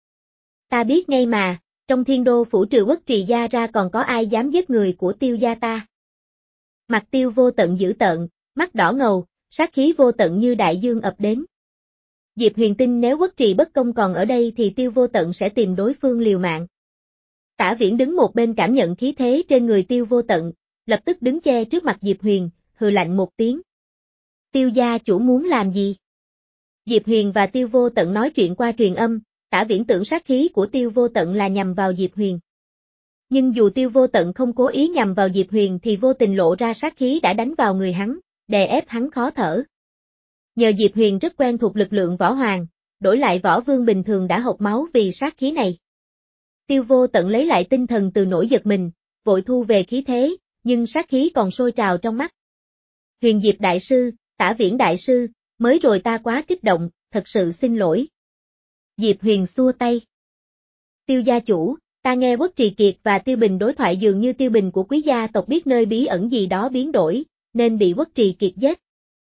Ta biết ngay mà, trong thiên đô phủ trừ Quất Trì gia ra còn có ai dám giết người của Tiêu gia ta? Mặt Tiêu Vô Tận dữ tợn, mắt đỏ ngầu, sát khí vô tận như đại dương ập đến. Diệp Huyền tin nếu Quất Trì bất công còn ở đây thì Tiêu Vô Tận sẽ tìm đối phương liều mạng. Tả Viễn đứng một bên cảm nhận khí thế trên người Tiêu Vô Tận, lập tức đứng che trước mặt Diệp Huyền, hừ lạnh một tiếng. Tiêu gia chủ muốn làm gì? Diệp Huyền và Tiêu Vô Tận nói chuyện qua truyền âm, Tả Viễn tưởng sát khí của Tiêu Vô Tận là nhằm vào Diệp Huyền. Nhưng dù Tiêu Vô Tận không cố ý nhằm vào Diệp Huyền thì vô tình lộ ra sát khí đã đánh vào người hắn, đè ép hắn khó thở. Nhờ Diệp Huyền rất quen thuộc lực lượng võ hoàng, đổi lại võ vương bình thường đã hộc máu vì sát khí này. Tiêu Vô Tận lấy lại tinh thần từ nỗi giật mình, vội thu về khí thế, nhưng sát khí còn sôi trào trong mắt. Huyền Diệp đại sư, Tả Viễn đại sư, mới rồi ta quá kích động, thật sự xin lỗi. Diệp Huyền xua tay. Tiêu gia chủ, Ta nghe Quốc Trì Kiệt và Tiêu Bình đối thoại dường như Tiêu Bình của quý gia tộc biết nơi bí ẩn gì đó biến đổi, nên bị Quốc Trì Kiệt giết.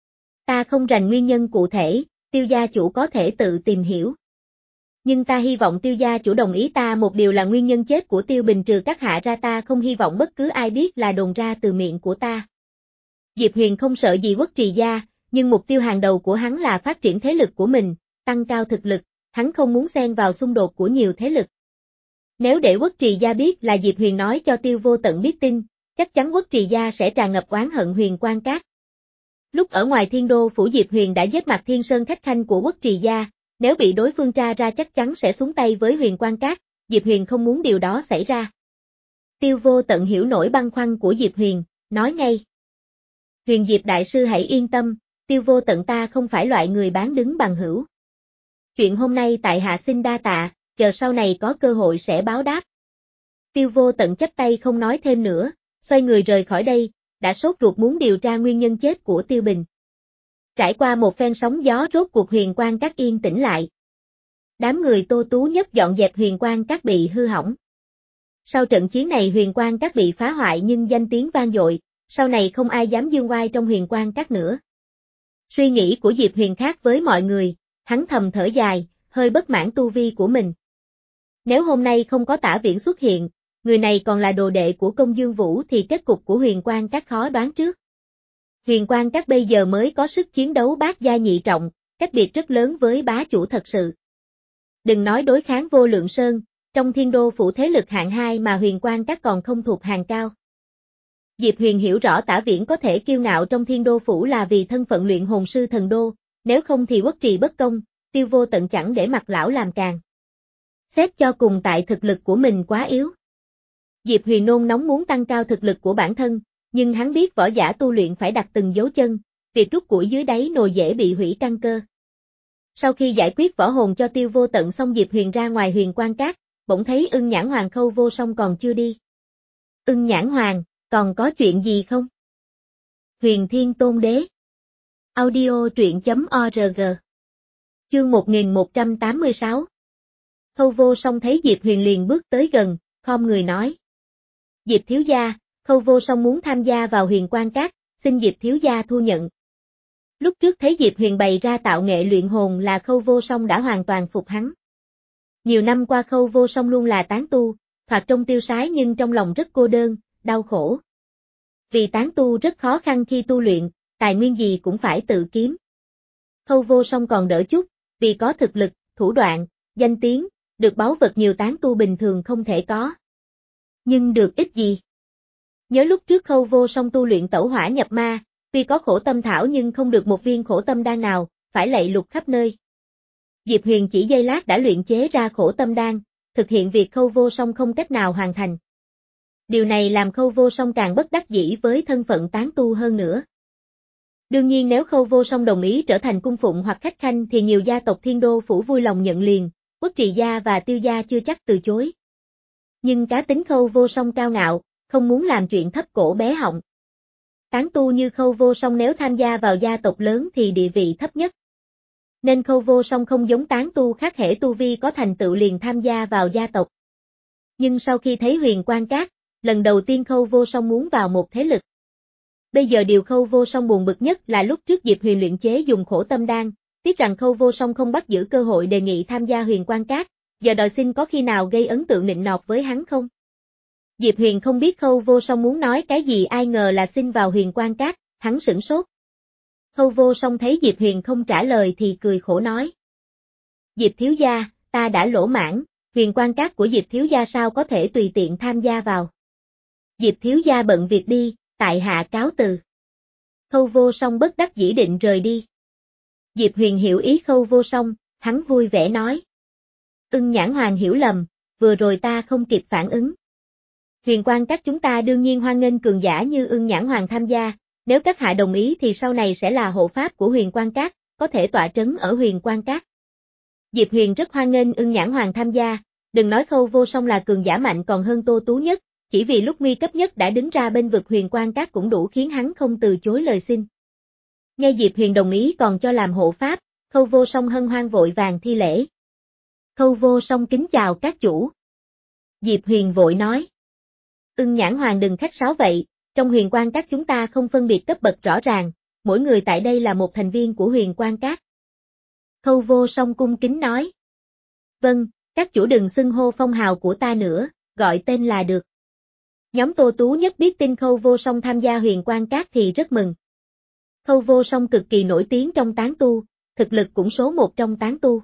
Ta không rành nguyên nhân cụ thể, Tiêu gia chủ có thể tự tìm hiểu. Nhưng ta hy vọng Tiêu gia chủ đồng ý ta một điều là nguyên nhân chết của Tiêu Bình trừ các hạ ra ta không hy vọng bất cứ ai biết là đồn ra từ miệng của ta. Diệp Huyền không sợ gì Quốc Trì gia, nhưng mục tiêu hàng đầu của hắn là phát triển thế lực của mình, tăng cao thực lực, hắn không muốn xen vào xung đột của nhiều thế lực. Nếu để Quốc Trì gia biết là Diệp Huyền nói cho Tiêu Vô Tận biết tin, chắc chắn Quốc Trì gia sẽ tràn ngập oán hận Huyền Quan Các. Lúc ở ngoài Thiên Đô phủ Diệp Huyền đã giết Mạc Thiên Sơn khách khanh của Quốc Trì gia, nếu bị đối phương tra ra chắc chắn sẽ xuống tay với Huyền Quan Các, Diệp Huyền không muốn điều đó xảy ra. Tiêu Vô Tận hiểu nỗi băn khoăn của Diệp Huyền, nói ngay. Huyền Diệp đại sư hãy yên tâm, Tiêu Vô Tận ta không phải loại người bán đứng bằng hữu. Chuyện hôm nay tại hạ xin đa tạ, chờ sau này có cơ hội sẽ báo đáp. Tiêu Vô Tận chắp tay không nói thêm nữa, xoay người rời khỏi đây, đã sốt ruột muốn điều tra nguyên nhân chết của Tiêu Bình. Trải qua một phen sóng gió rốt cuộc Huyền Quan Các yên tĩnh lại. Đám người Tô Tú Nhất dọn dẹp Huyền Quan Các bị hư hỏng. Sau trận chiến này Huyền Quan Các bị phá hoại nhưng danh tiếng vang dội, sau này không ai dám dương oai trong Huyền Quan Các nữa. Suy nghĩ của Diệp Huyền khác với mọi người, hắn thầm thở dài, hơi bất mãn tu vi của mình. Nếu hôm nay không có Tả Viễn xuất hiện, người này còn là đồ đệ của Công Dương Vũ thì kết cục của Huyền Quan Các khó đoán trước. Huyền Quan Các bây giờ mới có sức chiến đấu bát gia nhị trọng, cách biệt rất lớn với bá chủ thật sự. Đừng nói đối kháng Vô Lượng Sơn, trong Thiên Đô phủ thế lực hạng hai mà Huyền Quan Các còn không thuộc hàng cao. Diệp Huyền hiểu rõ Tả Viễn có thể kiêu ngạo trong Thiên Đô phủ là vì thân phận luyện hồn sư thần đô, nếu không thì Quốc Trì bất công, Tiêu Vô Tận chẳng để mặt lão làm càng. Xét cho cùng tại thực lực của mình quá yếu. Diệp Huyền nôn nóng muốn tăng cao thực lực của bản thân, nhưng hắn biết võ giả tu luyện phải đặt từng dấu chân, việc rút củi dưới đáy nồi dễ bị hủy căn cơ. Sau khi giải quyết võ hồn cho Tiêu Vô Tận xong Diệp Huyền ra ngoài Huyền Quan Các, bỗng thấy Ưng Nhãn Hoàng Khâu Vô Song còn chưa đi. Ưng Nhãn Hoàng, còn có chuyện gì không? Huyền Thiên Tôn Đế. Audio truyện chấm org. Chương một nghìn một trăm tám mươi sáu. Khâu Vô Song thấy Diệp Huyền liền bước tới gần, khom người nói. Diệp thiếu gia, Khâu Vô Song muốn tham gia vào Huyền Quan Các, xin Diệp thiếu gia thu nhận. Lúc trước thấy Diệp Huyền bày ra tạo nghệ luyện hồn là Khâu Vô Song đã hoàn toàn phục hắn. Nhiều năm qua Khâu Vô Song luôn là tán tu, thoạt trông tiêu sái nhưng trong lòng rất cô đơn, đau khổ. Vì tán tu rất khó khăn khi tu luyện, tài nguyên gì cũng phải tự kiếm. Khâu Vô Song còn đỡ chút, vì có thực lực, thủ đoạn, danh tiếng, được báu vật nhiều tán tu bình thường không thể có. Nhưng được ít gì? Nhớ lúc trước Khâu Vô Song tu luyện tẩu hỏa nhập ma, tuy có khổ tâm thảo nhưng không được một viên khổ tâm đan nào, phải lạy lục khắp nơi. Diệp Huyền chỉ giây lát đã luyện chế ra khổ tâm đan, thực hiện việc Khâu Vô Song không cách nào hoàn thành. Điều này làm Khâu Vô Song càng bất đắc dĩ với thân phận tán tu hơn nữa. Đương nhiên nếu Khâu Vô Song đồng ý trở thành cung phụng hoặc khách khanh thì nhiều gia tộc Thiên Đô phủ vui lòng nhận liền, Quốc Trì gia và Tiêu gia chưa chắc từ chối. Nhưng cá tính Khâu Vô Song cao ngạo, không muốn làm chuyện thấp cổ bé họng. Tán tu như Khâu Vô Song nếu tham gia vào gia tộc lớn thì địa vị thấp nhất. Nên Khâu Vô Song không giống tán tu khác hễ tu vi có thành tựu liền tham gia vào gia tộc. Nhưng sau khi thấy Huyền Quan Các, lần đầu tiên Khâu Vô Song muốn vào một thế lực. Bây giờ điều Khâu Vô Song buồn bực nhất là lúc trước Diệp Huyền luyện chế dùng khổ tâm đan, tiếc rằng Khâu Vô Song không bắt giữ cơ hội đề nghị tham gia Huyền Quan Các, giờ đòi xin có khi nào gây ấn tượng nịnh nọt với hắn không? Diệp Huyền không biết Khâu Vô Song muốn nói cái gì ai ngờ là xin vào Huyền Quan Các, hắn sửng sốt. Khâu Vô Song thấy Diệp Huyền không trả lời thì cười khổ nói. Diệp thiếu gia, ta đã lỗ mãn, Huyền Quan Các của Diệp thiếu gia sao có thể tùy tiện tham gia vào. Diệp thiếu gia bận việc đi, tại hạ cáo từ. Khâu Vô Song bất đắc dĩ định rời đi. Diệp Huyền hiểu ý Khâu Vô Song, hắn vui vẻ nói. Ưng Nhãn Hoàng hiểu lầm, vừa rồi ta không kịp phản ứng. Huyền Quan Các chúng ta đương nhiên hoan nghênh cường giả như Ưng Nhãn Hoàng tham gia, nếu các hạ đồng ý thì sau này sẽ là hộ pháp của Huyền Quan Các, có thể tọa trấn ở Huyền Quan Các. Diệp Huyền rất hoan nghênh Ưng Nhãn Hoàng tham gia, đừng nói Khâu Vô Song là cường giả mạnh còn hơn Tô Tú Nhất, chỉ vì lúc nguy cấp nhất đã đứng ra bên vực Huyền Quan Các cũng đủ khiến hắn không từ chối lời xin. Nghe Diệp Huyền đồng ý còn cho làm hộ pháp, Khâu Vô Song hân hoan vội vàng thi lễ. Khâu Vô Song kính chào các chủ. Diệp Huyền vội nói. Ưng Nhãn Hoàng đừng khách sáo vậy, trong Huyền Quang Các chúng ta không phân biệt cấp bậc rõ ràng, mỗi người tại đây là một thành viên của Huyền Quang Các. Khâu Vô Song cung kính nói. Vâng, các chủ đừng xưng hô phong hào của ta nữa, gọi tên là được. Nhóm Tô Tú Nhất biết tin Khâu Vô Song tham gia Huyền Quang Các thì rất mừng. Khâu Vô Song cực kỳ nổi tiếng trong tán tu, thực lực cũng số một trong tán tu.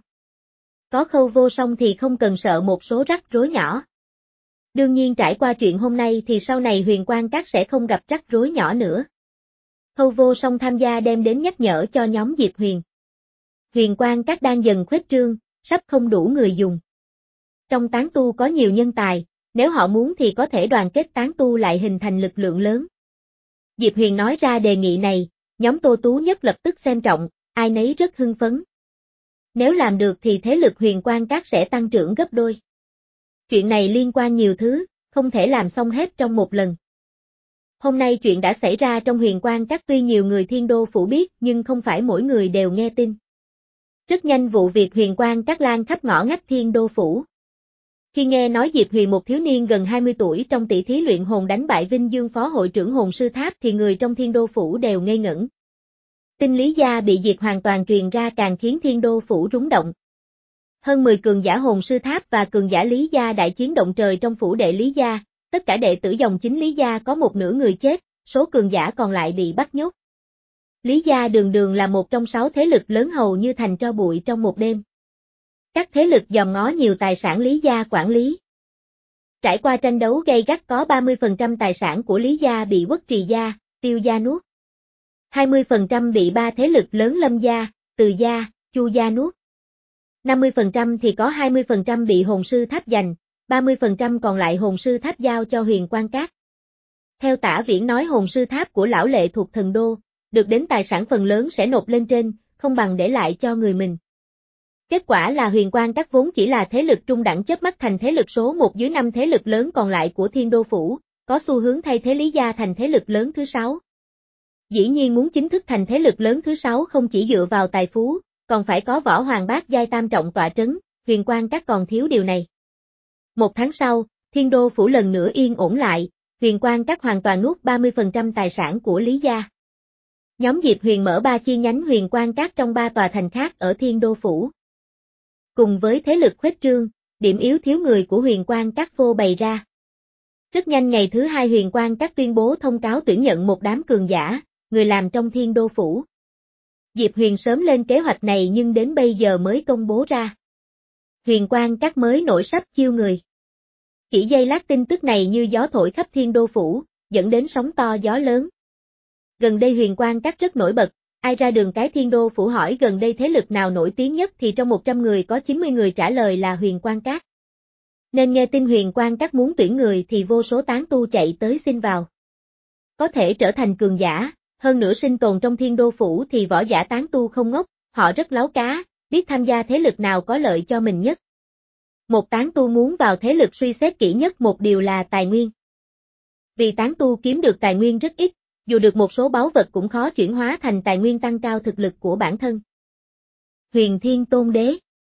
Có Khâu Vô Song thì không cần sợ một số rắc rối nhỏ. Đương nhiên trải qua chuyện hôm nay thì sau này Huyền Quang Các sẽ không gặp rắc rối nhỏ nữa. Khâu Vô Song tham gia đem đến nhắc nhở cho nhóm Diệp Huyền. Huyền Quang Các đang dần khuếch trương, sắp không đủ người dùng. Trong tán tu có nhiều nhân tài, nếu họ muốn thì có thể đoàn kết tán tu lại hình thành lực lượng lớn. Diệp Huyền nói ra đề nghị này, nhóm Tô Tú Nhất lập tức xem trọng, ai nấy rất hưng phấn. Nếu làm được thì thế lực Huyền Quang Các sẽ tăng trưởng gấp đôi. Chuyện này liên quan nhiều thứ, không thể làm xong hết trong một lần. Hôm nay chuyện đã xảy ra trong Huyền Quang Các tuy nhiều người Thiên Đô Phủ biết nhưng không phải mỗi người đều nghe tin. Rất nhanh vụ việc Huyền Quang Các lan khắp ngõ ngách Thiên Đô Phủ. Khi nghe nói Diệp Huyền một thiếu niên gần hai mươi tuổi trong tỷ thí luyện hồn đánh bại Vinh Dương phó hội trưởng hồn sư tháp thì người trong Thiên Đô Phủ đều ngây ngẩn. Tin Lý Gia bị diệt hoàn toàn truyền ra càng khiến Thiên Đô Phủ rúng động. Hơn mười cường giả hồn sư tháp và cường giả Lý Gia đại chiến động trời trong phủ đệ Lý Gia, tất cả đệ tử dòng chính Lý Gia có một nửa người chết, số cường giả còn lại bị bắt nhốt. Lý Gia đường đường là một trong sáu thế lực lớn hầu như thành tro bụi trong một đêm. Các thế lực dòm ngó nhiều tài sản Lý Gia quản lý. Trải qua tranh đấu gay gắt có ba mươi phần trăm tài sản của Lý Gia bị Quốc Trì Gia, Tiêu Gia nuốt. hai mươi phần trăm bị ba thế lực lớn Lâm Gia, Từ Gia, Chu Gia nuốt. năm mươi phần trăm thì có hai mươi phần trăm bị hồn sư tháp giành, ba mươi phần trăm còn lại hồn sư tháp giao cho Huyền Quang Các. Theo Tả Viễn nói hồn sư tháp của lão lệ thuộc thần đô, được đến tài sản phần lớn sẽ nộp lên trên, không bằng để lại cho người mình. Kết quả là Huyền Quang Các vốn chỉ là thế lực trung đẳng chớp mắt thành thế lực số một dưới năm thế lực lớn còn lại của Thiên Đô Phủ, có xu hướng thay thế Lý Gia thành thế lực lớn thứ sáu. Dĩ nhiên muốn chính thức thành thế lực lớn thứ sáu không chỉ dựa vào tài phú, còn phải có võ hoàng bát giai tam trọng tọa trấn, Huyền Quang Các còn thiếu điều này. Một tháng sau, Thiên Đô Phủ lần nữa yên ổn lại, Huyền Quang Các hoàn toàn nuốt ba mươi phần trăm tài sản của Lý Gia. Nhóm Diệp Huyền mở ba chi nhánh Huyền Quang Các trong ba tòa thành khác ở Thiên Đô Phủ. Cùng với thế lực khuếch trương, điểm yếu thiếu người của Huyền Quang Các phô bày ra. Rất nhanh ngày thứ hai Huyền Quang Các tuyên bố thông cáo tuyển nhận một đám cường giả, người làm trong Thiên Đô Phủ. Diệp Huyền sớm lên kế hoạch này nhưng đến bây giờ mới công bố ra. Huyền Quang Các mới nổi sắp chiêu người. Chỉ giây lát tin tức này như gió thổi khắp Thiên Đô Phủ, dẫn đến sóng to gió lớn. Gần đây Huyền Quang Các rất nổi bật, ai ra đường cái Thiên Đô Phủ hỏi gần đây thế lực nào nổi tiếng nhất thì trong một trăm người có chín mươi người trả lời là Huyền Quang Các. Nên nghe tin Huyền Quang Các muốn tuyển người thì vô số tán tu chạy tới xin vào. Có thể trở thành cường giả, hơn nữa sinh tồn trong Thiên Đô Phủ thì võ giả tán tu không ngốc, họ rất láo cá, biết tham gia thế lực nào có lợi cho mình nhất. Một tán tu muốn vào thế lực suy xét kỹ nhất một điều là tài nguyên. Vì tán tu kiếm được tài nguyên rất ít, dù được một số báu vật cũng khó chuyển hóa thành tài nguyên tăng cao thực lực của bản thân. Huyền Thiên Tôn Đế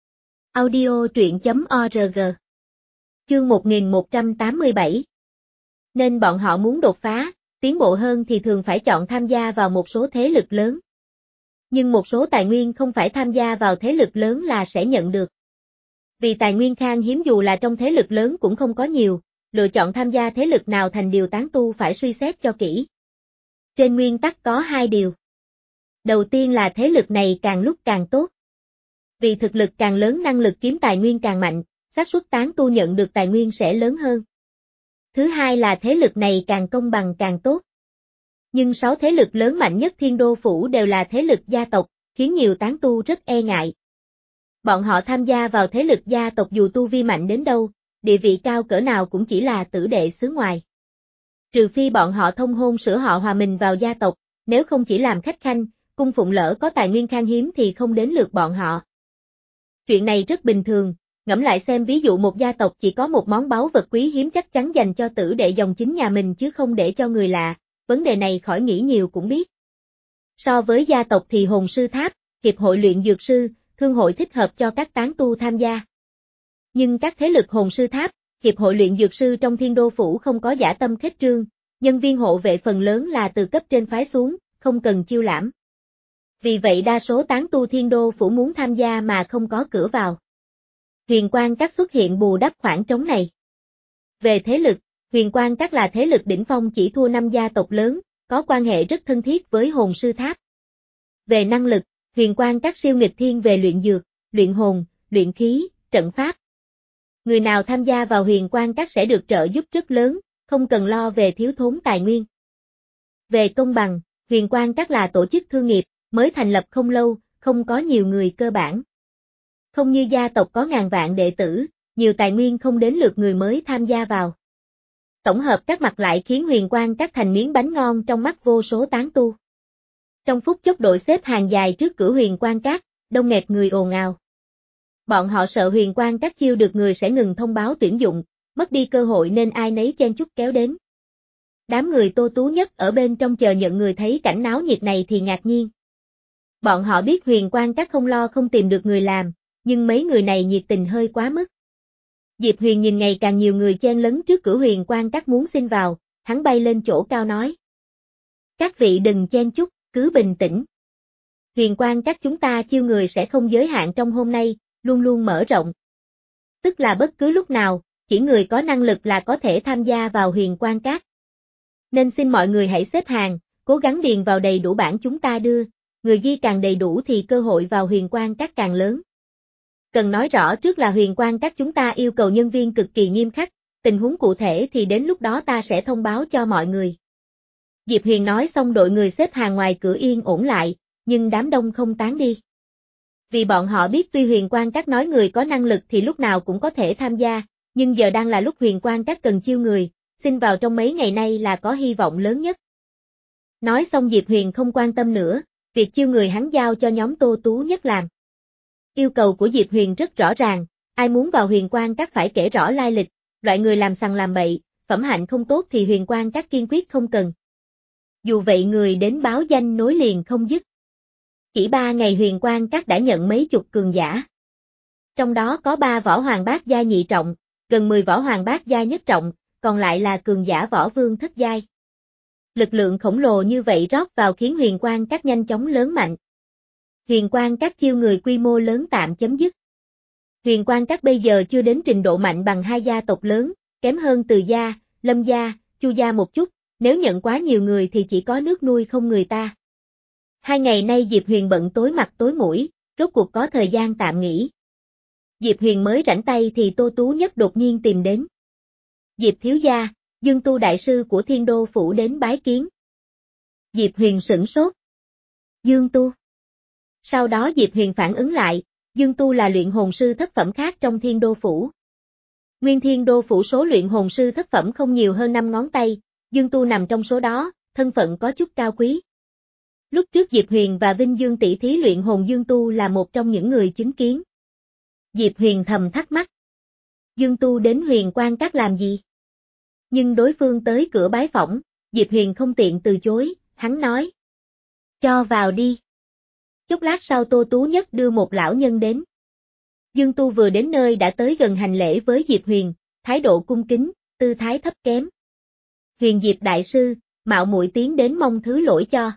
Audio truyện chấm org Chương một nghìn một trăm tám mươi bảy Nên bọn họ muốn đột phá, tiến bộ hơn thì thường phải chọn tham gia vào một số thế lực lớn. Nhưng một số tài nguyên không phải tham gia vào thế lực lớn là sẽ nhận được. Vì tài nguyên khan hiếm dù là trong thế lực lớn cũng không có nhiều, lựa chọn tham gia thế lực nào thành điều tán tu phải suy xét cho kỹ. Trên nguyên tắc có hai điều. Đầu tiên là thế lực này càng lúc càng tốt. Vì thực lực càng lớn năng lực kiếm tài nguyên càng mạnh, xác suất tán tu nhận được tài nguyên sẽ lớn hơn. Thứ hai là thế lực này càng công bằng càng tốt. Nhưng sáu thế lực lớn mạnh nhất Thiên Đô Phủ đều là thế lực gia tộc, khiến nhiều tán tu rất e ngại. Bọn họ tham gia vào thế lực gia tộc dù tu vi mạnh đến đâu, địa vị cao cỡ nào cũng chỉ là tử đệ xứ ngoài. Trừ phi bọn họ thông hôn sửa họ hòa mình vào gia tộc, nếu không chỉ làm khách khanh, cung phụng lỡ có tài nguyên khan hiếm thì không đến lượt bọn họ. Chuyện này rất bình thường, ngẫm lại xem ví dụ một gia tộc chỉ có một món báu vật quý hiếm chắc chắn dành cho tử đệ dòng chính nhà mình chứ không để cho người lạ, vấn đề này khỏi nghĩ nhiều cũng biết. So với gia tộc thì hồn sư tháp, hiệp hội luyện dược sư, thương hội thích hợp cho các tán tu tham gia. Nhưng các thế lực hồn sư tháp, Hiệp hội luyện dược sư trong Thiên Đô Phủ không có dã tâm khuếch trương, nhân viên hộ vệ phần lớn là từ cấp trên phái xuống, không cần chiêu lãm. Vì vậy đa số tán tu Thiên Đô Phủ muốn tham gia mà không có cửa vào. Huyền Quang Các xuất hiện bù đắp khoảng trống này. Về thế lực, Huyền Quang Các là thế lực đỉnh phong chỉ thua năm gia tộc lớn, có quan hệ rất thân thiết với Hồn Sư Tháp. Về năng lực, Huyền Quang Các siêu nghịch thiên về luyện dược, luyện hồn, luyện khí, trận pháp. Người nào tham gia vào Huyền Quang Các sẽ được trợ giúp rất lớn, không cần lo về thiếu thốn tài nguyên. Về công bằng, Huyền Quang Các là tổ chức thương nghiệp, mới thành lập không lâu, không có nhiều người cơ bản. Không như gia tộc có ngàn vạn đệ tử, nhiều tài nguyên không đến lượt người mới tham gia vào. Tổng hợp các mặt lại khiến Huyền Quang Các thành miếng bánh ngon trong mắt vô số tán tu. Trong phút chốc đội xếp hàng dài trước cửa Huyền Quang Các, đông nghẹt người ồn ào. Bọn họ sợ Huyền Quang Các chiêu được người sẽ ngừng thông báo tuyển dụng, mất đi cơ hội nên ai nấy chen chúc kéo đến. Đám người Tô Tú Nhất ở bên trong chờ nhận người thấy cảnh náo nhiệt này thì ngạc nhiên. Bọn họ biết Huyền Quang Các không lo không tìm được người làm, nhưng mấy người này nhiệt tình hơi quá mức. Diệp Huyền nhìn ngày càng nhiều người chen lấn trước cửa Huyền Quang Các muốn xin vào, hắn bay lên chỗ cao nói. Các vị đừng chen chúc, cứ bình tĩnh. Huyền Quang Các chúng ta chiêu người sẽ không giới hạn trong hôm nay, luôn luôn mở rộng. Tức là bất cứ lúc nào, chỉ người có năng lực là có thể tham gia vào Huyền Quang Các. Nên xin mọi người hãy xếp hàng, cố gắng điền vào đầy đủ bảng chúng ta đưa, người ghi càng đầy đủ thì cơ hội vào Huyền Quang Các càng lớn. Cần nói rõ trước là Huyền Quang Các chúng ta yêu cầu nhân viên cực kỳ nghiêm khắc, tình huống cụ thể thì đến lúc đó ta sẽ thông báo cho mọi người. Diệp Huyền nói xong đội người xếp hàng ngoài cửa yên ổn lại, nhưng đám đông không tán đi. Vì bọn họ biết tuy Huyền Quang Các nói người có năng lực thì lúc nào cũng có thể tham gia, nhưng giờ đang là lúc Huyền Quang Các cần chiêu người, xin vào trong mấy ngày nay là có hy vọng lớn nhất. Nói xong Diệp Huyền không quan tâm nữa, việc chiêu người hắn giao cho nhóm Tô Tú Nhất làm. Yêu cầu của Diệp Huyền rất rõ ràng, ai muốn vào Huyền Quang Các phải kể rõ lai lịch, loại người làm sằng làm bậy, phẩm hạnh không tốt thì Huyền Quang Các kiên quyết không cần. Dù vậy người đến báo danh nối liền không dứt. Chỉ ba ngày Huyền Quang Các đã nhận mấy chục cường giả. Trong đó có ba võ hoàng bát gia nhị trọng, gần mười võ hoàng bát gia nhất trọng, còn lại là cường giả võ vương thất giai. Lực lượng khổng lồ như vậy rót vào khiến Huyền Quang Các nhanh chóng lớn mạnh. Huyền Quang Các chiêu người quy mô lớn tạm chấm dứt. Huyền Quang Các bây giờ chưa đến trình độ mạnh bằng hai gia tộc lớn, kém hơn Từ gia, Lâm gia, Chu gia một chút, nếu nhận quá nhiều người thì chỉ có nước nuôi không người ta. Hai ngày nay Diệp Huyền bận tối mặt tối mũi, rốt cuộc có thời gian tạm nghỉ. Diệp Huyền mới rảnh tay thì Tô Tú Nhất đột nhiên tìm đến. Diệp thiếu gia, Dương Tu đại sư của Thiên Đô Phủ đến bái kiến. Diệp Huyền sửng sốt. Dương Tu. Sau đó Diệp Huyền phản ứng lại, Dương Tu là luyện hồn sư thất phẩm khác trong Thiên Đô Phủ. Nguyên Thiên Đô Phủ số luyện hồn sư thất phẩm không nhiều hơn năm ngón tay, Dương Tu nằm trong số đó, thân phận có chút cao quý. Lúc trước Diệp Huyền và Vinh Dương tỷ thí luyện hồn Dương Tu là một trong những người chứng kiến. Diệp Huyền thầm thắc mắc. Dương Tu đến Huyền Quang Các làm gì? Nhưng đối phương tới cửa bái phỏng, Diệp Huyền không tiện từ chối, hắn nói. Cho vào đi. Chốc lát sau Tô Tú Nhất đưa một lão nhân đến. Dương Tu vừa đến nơi đã tới gần hành lễ với Diệp Huyền, thái độ cung kính, tư thái thấp kém. Huyền Diệp đại sư, mạo muội tiến đến mong thứ lỗi cho.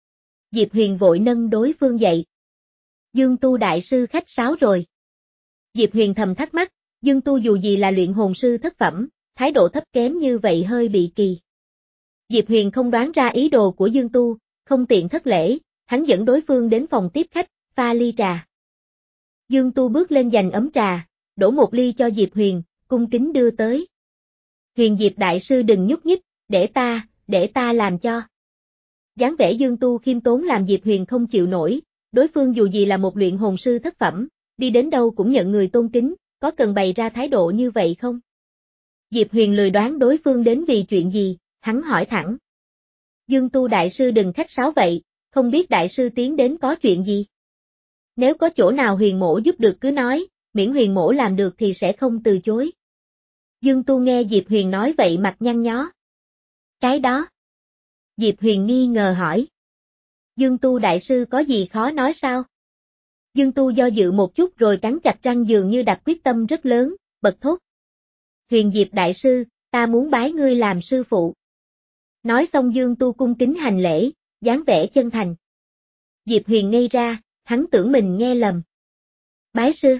Diệp Huyền vội nâng đối phương dậy. Dương Tu đại sư khách sáo rồi. Diệp Huyền thầm thắc mắc, Dương Tu dù gì là luyện hồn sư thất phẩm, thái độ thấp kém như vậy hơi bị kỳ. Diệp Huyền không đoán ra ý đồ của Dương Tu, không tiện thất lễ, hắn dẫn đối phương đến phòng tiếp khách, pha ly trà. Dương Tu bước lên giành ấm trà, đổ một ly cho Diệp Huyền, cung kính đưa tới. Huyền Diệp đại sư đừng nhúc nhích, để ta, để ta làm cho. Dáng vẻ Dương Tu khiêm tốn làm Diệp Huyền không chịu nổi, đối phương dù gì là một luyện hồn sư thất phẩm, đi đến đâu cũng nhận người tôn kính, có cần bày ra thái độ như vậy không? Diệp Huyền lười đoán đối phương đến vì chuyện gì, hắn hỏi thẳng. Dương Tu đại sư đừng khách sáo vậy, không biết đại sư tiến đến có chuyện gì? Nếu có chỗ nào Huyền mổ giúp được cứ nói, miễn Huyền mổ làm được thì sẽ không từ chối. Dương Tu nghe Diệp Huyền nói vậy mặt nhăn nhó. Cái đó. Diệp Huyền nghi ngờ hỏi. Dương Tu đại sư có gì khó nói sao? Dương Tu do dự một chút rồi cắn chặt răng dường như đặt quyết tâm rất lớn, bật thốt. Huyền Diệp Đại Sư, ta muốn bái ngươi làm sư phụ. Nói xong Dương Tu cung kính hành lễ, dáng vẻ chân thành. Diệp Huyền ngây ra, hắn tưởng mình nghe lầm. Bái sư.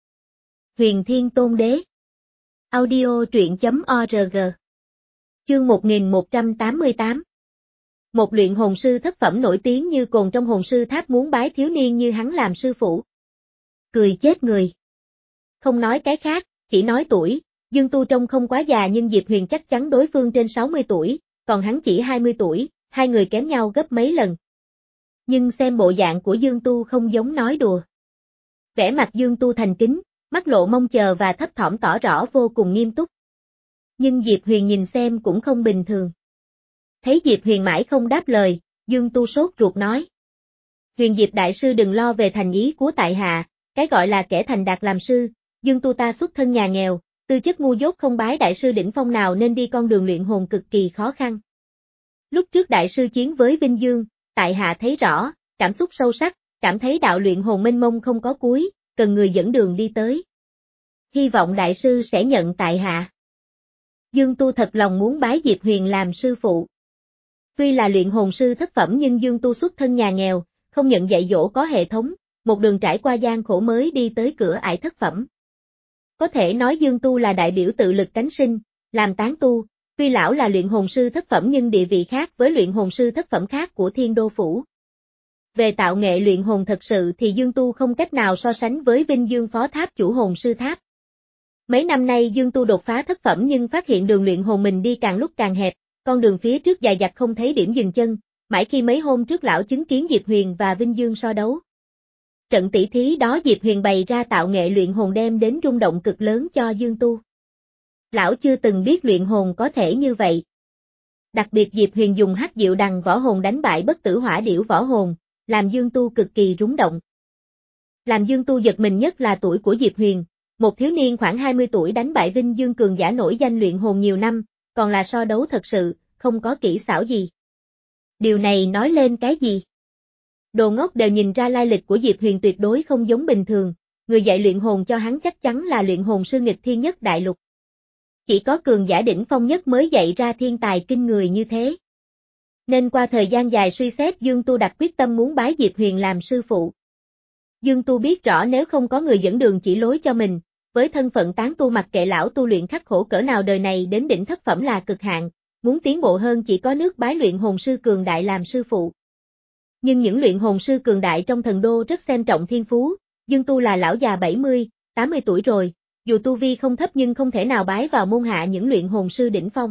Huyền Thiên Tôn Đế. Audio truyện chấm org. Chương một nghìn một trăm tám mươi tám. Một luyện hồn sư thất phẩm nổi tiếng như cồn trong hồn sư tháp muốn bái thiếu niên như hắn làm sư phụ. Cười chết người. Không nói cái khác, chỉ nói tuổi, Dương Tu trông không quá già nhưng Diệp Huyền chắc chắn đối phương trên sáu mươi tuổi, còn hắn chỉ hai mươi tuổi, hai người kém nhau gấp mấy lần. Nhưng xem bộ dạng của Dương Tu không giống nói đùa. Vẻ mặt Dương Tu thành kính, mắt lộ mong chờ và thấp thỏm tỏ rõ vô cùng nghiêm túc. Nhưng Diệp Huyền nhìn xem cũng không bình thường. Thấy Diệp Huyền mãi không đáp lời, Dương Tu sốt ruột nói. Huyền Diệp Đại Sư đừng lo về thành ý của tại hạ, cái gọi là kẻ thành đạt làm sư, Dương Tu ta xuất thân nhà nghèo, tư chất ngu dốt không bái Đại Sư đỉnh phong nào nên đi con đường luyện hồn cực kỳ khó khăn. Lúc trước Đại Sư chiến với Vinh Dương, tại hạ thấy rõ, cảm xúc sâu sắc, cảm thấy đạo luyện hồn mênh mông không có cuối, cần người dẫn đường đi tới. Hy vọng Đại Sư sẽ nhận tại hạ. Dương Tu thật lòng muốn bái Diệp Huyền làm sư phụ. Tuy là luyện hồn sư thất phẩm nhưng Dương Tu xuất thân nhà nghèo, không nhận dạy dỗ có hệ thống, một đường trải qua gian khổ mới đi tới cửa ải thất phẩm. Có thể nói Dương Tu là đại biểu tự lực cánh sinh, làm tán tu, tuy lão là luyện hồn sư thất phẩm nhưng địa vị khác với luyện hồn sư thất phẩm khác của Thiên Đô Phủ. Về tạo nghệ luyện hồn thật sự thì Dương Tu không cách nào so sánh với Vinh Dương Phó Tháp chủ hồn sư tháp. Mấy năm nay Dương Tu đột phá thất phẩm nhưng phát hiện đường luyện hồn mình đi càng lúc càng hẹp, con đường phía trước dài dặt không thấy điểm dừng chân, mãi khi mấy hôm trước lão chứng kiến Diệp Huyền và Vinh Dương so đấu. Trận tỷ thí đó Diệp Huyền bày ra tạo nghệ luyện hồn đem đến rung động cực lớn cho Dương Tu. Lão chưa từng biết luyện hồn có thể như vậy. Đặc biệt Diệp Huyền dùng hắc diệu đằng võ hồn đánh bại bất tử hỏa điểu võ hồn, làm Dương Tu cực kỳ rúng động. Làm Dương Tu giật mình nhất là tuổi của Diệp Huyền, một thiếu niên khoảng hai mươi tuổi đánh bại Vinh Dương cường giả nổi danh luyện hồn nhiều năm, còn là so đấu thật sự, không có kỹ xảo gì. Điều này nói lên cái gì? Đồ ngốc đều nhìn ra lai lịch của Diệp Huyền tuyệt đối không giống bình thường, người dạy luyện hồn cho hắn chắc chắn là luyện hồn sư nghịch thiên nhất đại lục. Chỉ có cường giả đỉnh phong nhất mới dạy ra thiên tài kinh người như thế. Nên qua thời gian dài suy xét Dương Tu đặt quyết tâm muốn bái Diệp Huyền làm sư phụ. Dương Tu biết rõ nếu không có người dẫn đường chỉ lối cho mình, với thân phận tán tu mặc kệ lão tu luyện khắc khổ cỡ nào đời này đến đỉnh thất phẩm là cực hạn, muốn tiến bộ hơn chỉ có nước bái luyện hồn sư cường đại làm sư phụ. Nhưng những luyện hồn sư cường đại trong thần đô rất xem trọng thiên phú, Dương Tu là lão già bảy mươi, tám mươi tuổi rồi, dù tu vi không thấp nhưng không thể nào bái vào môn hạ những luyện hồn sư đỉnh phong.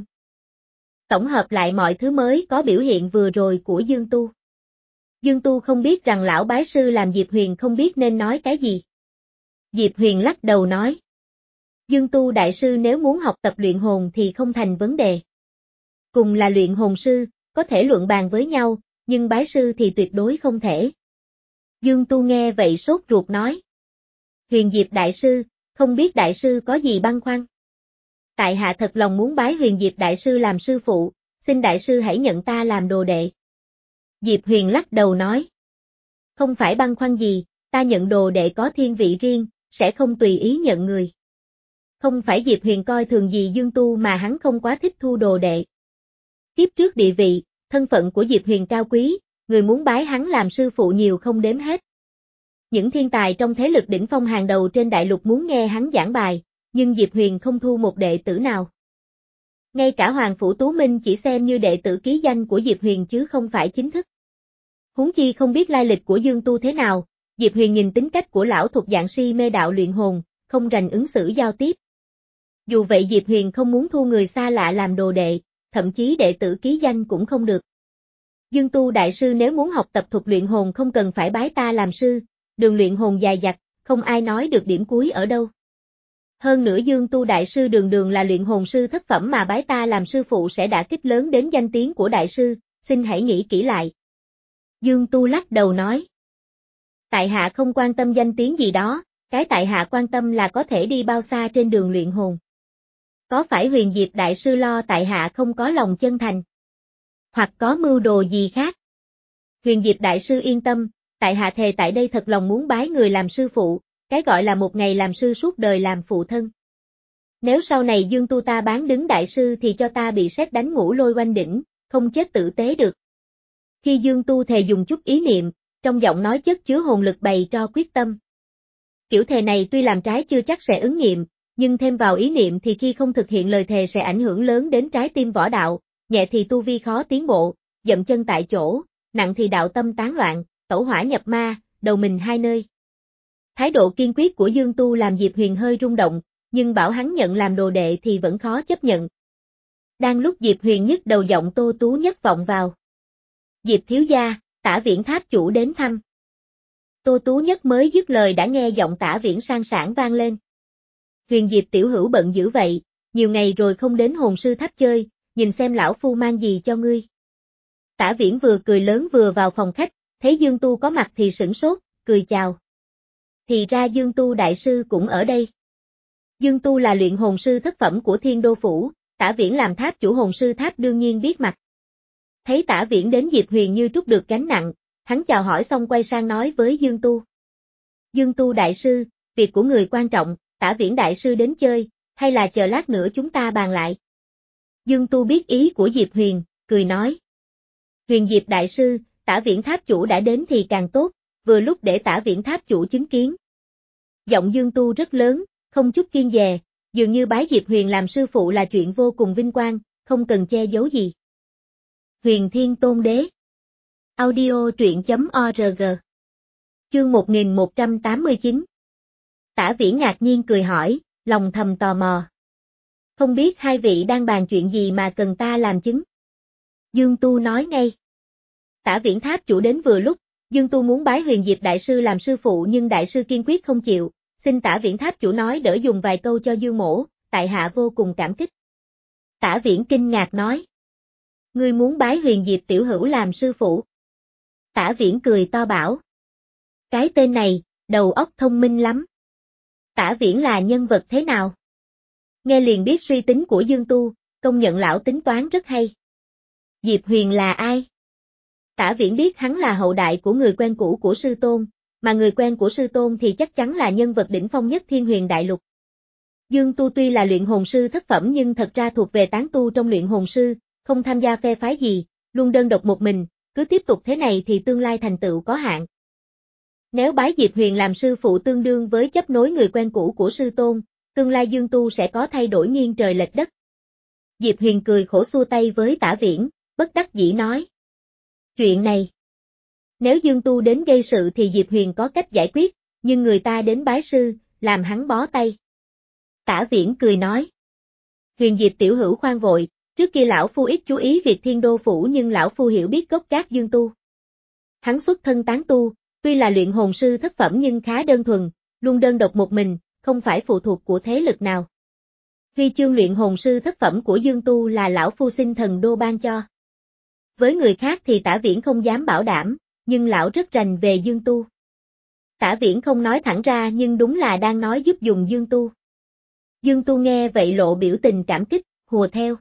Tổng hợp lại mọi thứ mới có biểu hiện vừa rồi của Dương Tu. Dương Tu không biết rằng lão bái sư làm Diệp Huyền không biết nên nói cái gì. Diệp Huyền lắc đầu nói. Dương Tu đại sư nếu muốn học tập luyện hồn thì không thành vấn đề. Cùng là luyện hồn sư, có thể luận bàn với nhau, nhưng bái sư thì tuyệt đối không thể. Dương Tu nghe vậy sốt ruột nói. Huyền Diệp đại sư, không biết đại sư có gì băn khoăn? Tại hạ thật lòng muốn bái Huyền Diệp đại sư làm sư phụ, xin đại sư hãy nhận ta làm đồ đệ. Diệp Huyền lắc đầu nói. Không phải băn khoăn gì, ta nhận đồ đệ có thiên vị riêng, sẽ không tùy ý nhận người. Không phải Diệp Huyền coi thường gì Dương Tu mà hắn không quá thích thu đồ đệ. Kiếp trước địa vị, thân phận của Diệp Huyền cao quý, người muốn bái hắn làm sư phụ nhiều không đếm hết. Những thiên tài trong thế lực đỉnh phong hàng đầu trên đại lục muốn nghe hắn giảng bài, nhưng Diệp Huyền không thu một đệ tử nào. Ngay cả Hoàng Phủ Tú Minh chỉ xem như đệ tử ký danh của Diệp Huyền chứ không phải chính thức. Huống chi không biết lai lịch của Dương Tu thế nào, Diệp Huyền nhìn tính cách của lão thuộc dạng si mê đạo luyện hồn, không rành ứng xử giao tiếp. Dù vậy Diệp Huyền không muốn thu người xa lạ làm đồ đệ, thậm chí đệ tử ký danh cũng không được. Dương Tu đại sư nếu muốn học tập thuật luyện hồn không cần phải bái ta làm sư, đường luyện hồn dài dặt, không ai nói được điểm cuối ở đâu. Hơn nữa Dương Tu đại sư đường đường là luyện hồn sư thất phẩm mà bái ta làm sư phụ sẽ đả kích lớn đến danh tiếng của đại sư, xin hãy nghĩ kỹ lại. Dương Tu lắc đầu nói. Tại hạ không quan tâm danh tiếng gì đó, cái tại hạ quan tâm là có thể đi bao xa trên đường luyện hồn. Có phải Huyền Diệp đại sư lo tại hạ không có lòng chân thành? Hoặc có mưu đồ gì khác? Huyền Diệp đại sư yên tâm, tại hạ thề tại đây thật lòng muốn bái người làm sư phụ, cái gọi là một ngày làm sư suốt đời làm phụ thân. Nếu sau này Dương Tu ta bán đứng đại sư thì cho ta bị sét đánh ngũ lôi oanh đỉnh, không chết tử tế được. Khi Dương Tu thề dùng chút ý niệm, trong giọng nói chất chứa hồn lực bày cho quyết tâm. Kiểu thề này tuy làm trái chưa chắc sẽ ứng nghiệm, nhưng thêm vào ý niệm thì khi không thực hiện lời thề sẽ ảnh hưởng lớn đến trái tim võ đạo, nhẹ thì tu vi khó tiến bộ, dậm chân tại chỗ, nặng thì đạo tâm tán loạn, tẩu hỏa nhập ma, đầu mình hai nơi. Thái độ kiên quyết của Dương Tu làm Diệp Huyền hơi rung động, nhưng bảo hắn nhận làm đồ đệ thì vẫn khó chấp nhận. Đang lúc Diệp Huyền nhức đầu giọng Tô Tú Nhất vọng vào. Diệp thiếu gia, Tả Viễn tháp chủ đến thăm. Tô Tú Nhất mới dứt lời đã nghe giọng Tả Viễn sang sảng vang lên. Huyền Diệp tiểu hữu bận dữ vậy, nhiều ngày rồi không đến hồn sư tháp chơi, nhìn xem lão phu mang gì cho ngươi. Tả Viễn vừa cười lớn vừa vào phòng khách, thấy Dương Tu có mặt thì sửng sốt, cười chào. Thì ra Dương Tu đại sư cũng ở đây. Dương Tu là luyện hồn sư thất phẩm của Thiên Đô Phủ, Tả Viễn làm tháp chủ hồn sư tháp đương nhiên biết mặt. Thấy Tả Viễn đến Diệp Huyền như trút được gánh nặng, hắn chào hỏi xong quay sang nói với Dương Tu. Dương Tu đại sư, việc của người quan trọng, Tả Viễn đại sư đến chơi, hay là chờ lát nữa chúng ta bàn lại. Dương Tu biết ý của Diệp Huyền, cười nói. Huyền Diệp đại sư, Tả Viễn tháp chủ đã đến thì càng tốt, vừa lúc để Tả Viễn tháp chủ chứng kiến. Giọng Dương Tu rất lớn, không chút kiêng dè, dường như bái Diệp Huyền làm sư phụ là chuyện vô cùng vinh quang, không cần che giấu gì. Huyền Thiên Tôn Đế. Audio truyện chấm org. Chương một nghìn một trăm tám mươi chín. Tả Viễn ngạc nhiên cười hỏi, lòng thầm tò mò. Không biết hai vị đang bàn chuyện gì mà cần ta làm chứng. Dương Tu nói ngay. Tả Viễn tháp chủ đến vừa lúc, Dương Tu muốn bái Huyền Diệp đại sư làm sư phụ nhưng đại sư kiên quyết không chịu, xin Tả Viễn tháp chủ nói đỡ dùng vài câu cho Dương mỗ, tại hạ vô cùng cảm kích. Tả Viễn kinh ngạc nói. Ngươi muốn bái Huyền Diệp tiểu hữu làm sư phụ. Tả Viễn cười to bảo. Cái tên này, đầu óc thông minh lắm. Tả Viễn là nhân vật thế nào? Nghe liền biết suy tính của Dương Tu, công nhận lão tính toán rất hay. Diệp Huyền là ai? Tả Viễn biết hắn là hậu đại của người quen cũ của sư tôn, mà người quen của sư tôn thì chắc chắn là nhân vật đỉnh phong nhất Thiên Huyền Đại Lục. Dương Tu tuy là luyện hồn sư thất phẩm nhưng thật ra thuộc về tán tu trong luyện hồn sư, không tham gia phe phái gì, luôn đơn độc một mình, cứ tiếp tục thế này thì tương lai thành tựu có hạn. Nếu bái Diệp Huyền làm sư phụ tương đương với chấp nối người quen cũ của sư tôn, tương lai Dương Tu sẽ có thay đổi nghiêng trời lệch đất. Diệp Huyền cười khổ xua tay với Tả Viễn, bất đắc dĩ nói. Chuyện này, nếu Dương Tu đến gây sự thì Diệp Huyền có cách giải quyết, nhưng người ta đến bái sư, làm hắn bó tay. Tả Viễn cười nói. Huyền Diệp tiểu hữu khoan vội, trước kia lão phu ít chú ý việc Thiên Đô Phủ nhưng lão phu hiểu biết gốc gác Dương Tu. Hắn xuất thân tán tu, tuy là luyện hồn sư thất phẩm nhưng khá đơn thuần, luôn đơn độc một mình, không phải phụ thuộc của thế lực nào. Huy chương luyện hồn sư thất phẩm của Dương Tu là lão phu sinh thần đô ban cho. Với người khác thì Tả Viễn không dám bảo đảm, nhưng lão rất rành về Dương Tu. Tả Viễn không nói thẳng ra nhưng đúng là đang nói giúp dùng Dương Tu. Dương Tu nghe vậy lộ biểu tình cảm kích, hùa theo.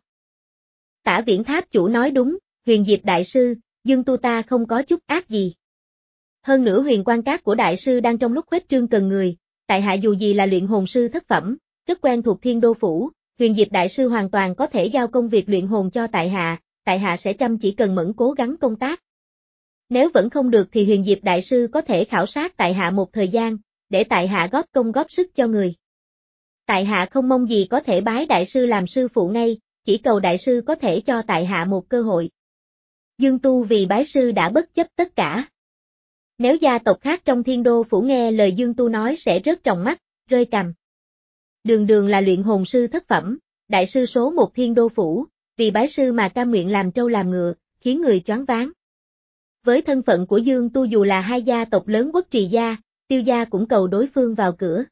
Tả Viễn tháp chủ nói đúng, Huyền Diệp đại sư, Dương Tu ta không có chút ác gì. Hơn nữa huyền quan cát của đại sư đang trong lúc khuếch trương cần người, tại hạ dù gì là luyện hồn sư thất phẩm, rất quen thuộc Thiên Đô Phủ, Huyền Diệp đại sư hoàn toàn có thể giao công việc luyện hồn cho tại hạ, tại hạ sẽ chăm chỉ cần mẫn cố gắng công tác. Nếu vẫn không được thì Huyền Diệp đại sư có thể khảo sát tại hạ một thời gian, để tại hạ góp công góp sức cho người. Tại hạ không mong gì có thể bái đại sư làm sư phụ ngay, chỉ cầu đại sư có thể cho tại hạ một cơ hội. Dương Tu vì bái sư đã bất chấp tất cả. Nếu gia tộc khác trong Thiên Đô Phủ nghe lời Dương Tu nói sẽ rớt tròng mắt, rơi cằm. Đường đường là luyện hồn sư thất phẩm, đại sư số một Thiên Đô Phủ, vì bái sư mà cam nguyện làm trâu làm ngựa, khiến người choáng váng. Với thân phận của Dương Tu dù là hai gia tộc lớn Quốc Trì gia, Tiêu gia cũng cầu đối phương vào cửa.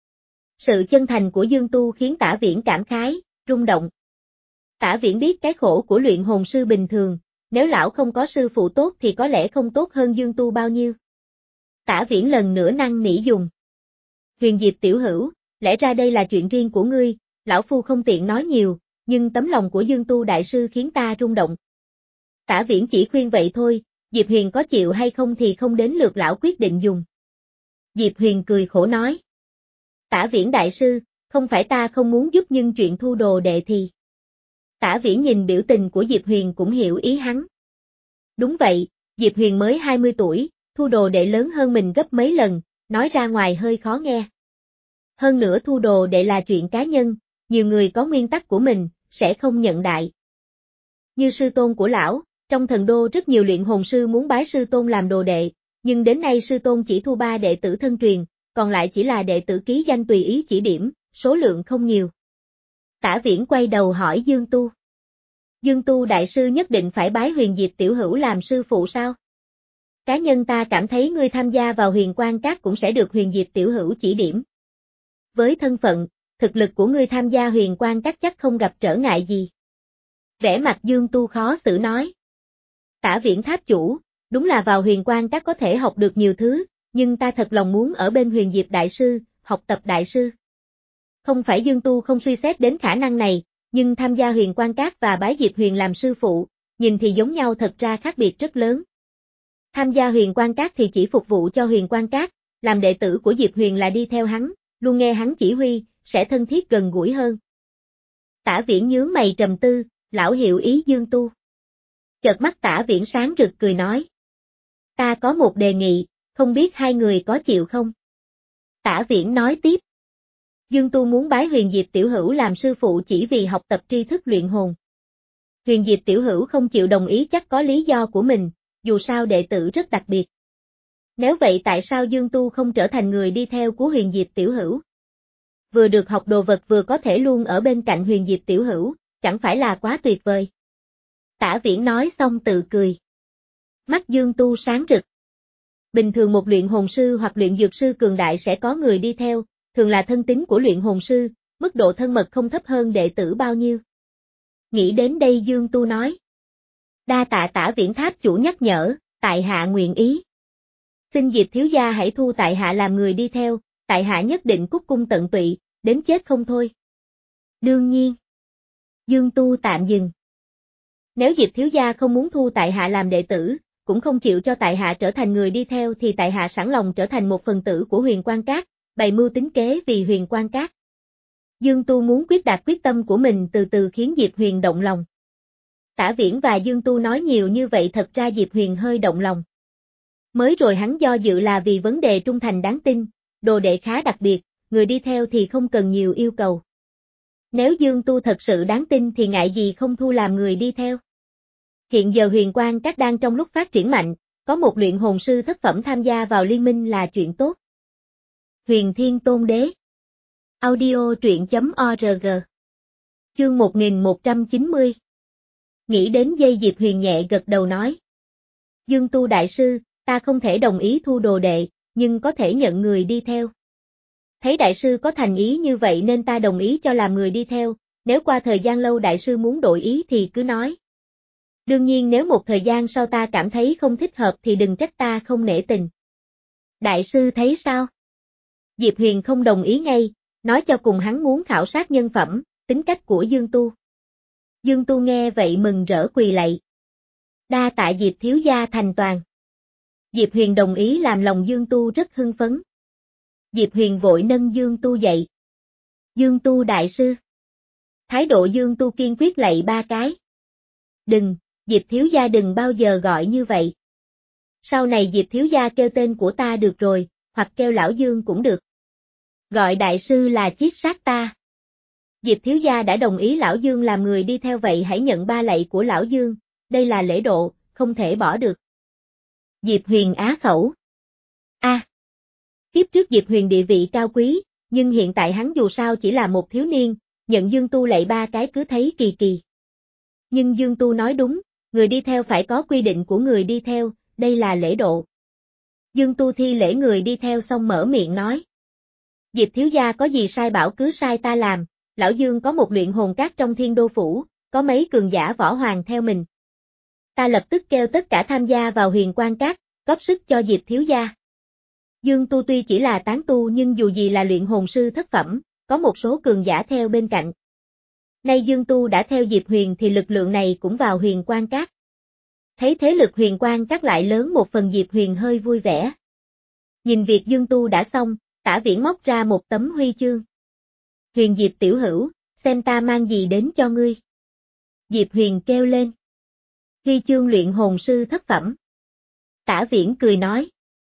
Sự chân thành của Dương Tu khiến Tả Viễn cảm khái, rung động. Tả Viễn biết cái khổ của luyện hồn sư bình thường, nếu lão không có sư phụ tốt thì có lẽ không tốt hơn Dương Tu bao nhiêu. Tả Viễn lần nữa năn nỉ dùng. Huyền Diệp tiểu hữu, lẽ ra đây là chuyện riêng của ngươi, lão phu không tiện nói nhiều, nhưng tấm lòng của Dương Tu đại sư khiến ta rung động. Tả Viễn chỉ khuyên vậy thôi, Diệp Huyền có chịu hay không thì không đến lượt lão quyết định dùng. Diệp Huyền cười khổ nói. Tả Viễn đại sư, Không phải ta không muốn giúp nhưng chuyện thu đồ đệ thì... Tả Viễn nhìn biểu tình của Diệp Huyền cũng hiểu ý hắn. Đúng vậy, Diệp Huyền mới hai mươi tuổi, thu đồ đệ lớn hơn mình gấp mấy lần, nói ra ngoài hơi khó nghe. Hơn nữa thu đồ đệ là chuyện cá nhân, nhiều người có nguyên tắc của mình, sẽ không nhận đại. Như sư tôn của lão, trong thần đô rất nhiều luyện hồn sư muốn bái sư tôn làm đồ đệ, nhưng đến nay sư tôn chỉ thu ba đệ tử thân truyền, còn lại chỉ là đệ tử ký danh tùy ý chỉ điểm, số lượng không nhiều. Tả Viễn quay đầu hỏi Dương Tu. Dương Tu đại sư nhất định phải bái Huyền Diệp tiểu hữu làm sư phụ sao? Cá nhân ta cảm thấy ngươi tham gia vào Huyền Quang Các cũng sẽ được Huyền Diệp tiểu hữu chỉ điểm. Với thân phận, thực lực của ngươi tham gia Huyền Quang Các chắc không gặp trở ngại gì. Vẻ mặt Dương Tu khó xử nói. Tả Viễn tháp chủ, đúng là vào Huyền Quang Các có thể học được nhiều thứ, nhưng ta thật lòng muốn ở bên Huyền Diệp đại sư, học tập đại sư. Không phải Dương Tu không suy xét đến khả năng này, nhưng tham gia Huyền Quang Các và bái Diệp Huyền làm sư phụ, nhìn thì giống nhau thật ra khác biệt rất lớn. Tham gia Huyền Quang Các thì chỉ phục vụ cho Huyền Quang Các, làm đệ tử của Diệp Huyền là đi theo hắn, luôn nghe hắn chỉ huy, sẽ thân thiết gần gũi hơn. Tả Viễn nhướng mày trầm tư, lão hiểu ý Dương Tu. Chợt mắt Tả Viễn sáng rực cười nói. Ta có một đề nghị, không biết hai người có chịu không? Tả Viễn nói tiếp. Dương Tu muốn bái Huyền Diệp tiểu hữu làm sư phụ chỉ vì học tập tri thức luyện hồn. Huyền Diệp tiểu hữu không chịu đồng ý chắc có lý do của mình, dù sao đệ tử rất đặc biệt. Nếu vậy tại sao Dương Tu không trở thành người đi theo của Huyền Diệp tiểu hữu? Vừa được học đồ vật vừa có thể luôn ở bên cạnh Huyền Diệp tiểu hữu, chẳng phải là quá tuyệt vời. Tả Viễn nói xong tự cười. Mắt Dương Tu sáng rực. Bình thường một luyện hồn sư hoặc luyện dược sư cường đại sẽ có người đi theo, thường là thân tín của luyện hồn sư, mức độ thân mật không thấp hơn đệ tử bao nhiêu. Nghĩ đến đây Dương Tu nói. Đa tạ Tả Viễn tháp chủ nhắc nhở, tại hạ nguyện ý. Xin Diệp thiếu gia hãy thu tại hạ làm người đi theo, tại hạ nhất định cúc cung tận tụy, đến chết không thôi. Đương nhiên. Dương Tu tạm dừng. Nếu Diệp thiếu gia không muốn thu tại hạ làm đệ tử, cũng không chịu cho tại hạ trở thành người đi theo thì tại hạ sẵn lòng trở thành một phần tử của Huyền Quang Các, bày mưu tính kế vì Huyền Quang Các. Dương Tu muốn quyết đạt quyết tâm của mình từ từ khiến Diệp Huyền động lòng. Tả Viễn và Dương Tu nói nhiều như vậy thật ra Diệp Huyền hơi động lòng. Mới rồi hắn do dự là vì vấn đề trung thành đáng tin, đồ đệ khá đặc biệt, người đi theo thì không cần nhiều yêu cầu. Nếu Dương Tu thật sự đáng tin thì ngại gì không thu làm người đi theo. Hiện giờ Huyền Quang Các đang trong lúc phát triển mạnh, có một luyện hồn sư thất phẩm tham gia vào liên minh là chuyện tốt. Huyền Thiên Tôn Đế. Audio truyện chấm org. Chương một nghìn một trăm chín mươi. Nghĩ đến giây Diệp Huyền nhẹ gật đầu nói. Dương Tu đại sư, ta không thể đồng ý thu đồ đệ, nhưng có thể nhận người đi theo. Thấy đại sư có thành ý như vậy nên ta đồng ý cho làm người đi theo, nếu qua thời gian lâu đại sư muốn đổi ý thì cứ nói. Đương nhiên nếu một thời gian sau ta cảm thấy không thích hợp thì đừng trách ta không nể tình. Đại sư thấy sao? Diệp Huyền không đồng ý ngay, nói cho cùng hắn muốn khảo sát nhân phẩm, tính cách của Dương Tu. Dương Tu nghe vậy mừng rỡ quỳ lạy. Đa tạ Diệp thiếu gia thành toàn. Diệp Huyền đồng ý làm lòng Dương Tu rất hưng phấn. Diệp Huyền vội nâng Dương Tu dậy. Dương Tu đại sư. Thái độ Dương Tu kiên quyết lạy ba cái. Đừng, Diệp thiếu gia đừng bao giờ gọi như vậy. Sau này Diệp thiếu gia kêu tên của ta được rồi, hoặc kêu lão Dương cũng được. Gọi đại sư là chiết sát ta. Diệp thiếu gia đã đồng ý lão Dương làm người đi theo vậy hãy nhận ba lạy của lão Dương, đây là lễ độ, không thể bỏ được. Diệp Huyền á khẩu. A. À, kiếp trước Diệp Huyền địa vị cao quý, nhưng hiện tại hắn dù sao chỉ là một thiếu niên, nhận Dương Tu lạy ba cái cứ thấy kỳ kỳ. Nhưng Dương Tu nói đúng, người đi theo phải có quy định của người đi theo, đây là lễ độ. Dương Tu thi lễ người đi theo xong mở miệng nói. Diệp thiếu gia có gì sai bảo cứ sai ta làm, lão Dương có một luyện hồn các trong Thiên Đô Phủ, có mấy cường giả võ hoàng theo mình. Ta lập tức kêu tất cả tham gia vào Huyền Quang Các, góp sức cho Diệp thiếu gia. Dương Tu tuy chỉ là tán tu nhưng dù gì là luyện hồn sư thất phẩm, có một số cường giả theo bên cạnh. Nay Dương Tu đã theo Diệp Huyền thì lực lượng này cũng vào Huyền Quang Các. Thấy thế lực Huyền Quang Các lại lớn một phần Diệp Huyền hơi vui vẻ. Nhìn việc Dương Tu đã xong, Tả Viễn móc ra một tấm huy chương. Huyền Diệp tiểu hữu, xem ta mang gì đến cho ngươi. Diệp Huyền kêu lên. Huy chương luyện hồn sư thất phẩm. Tả Viễn cười nói.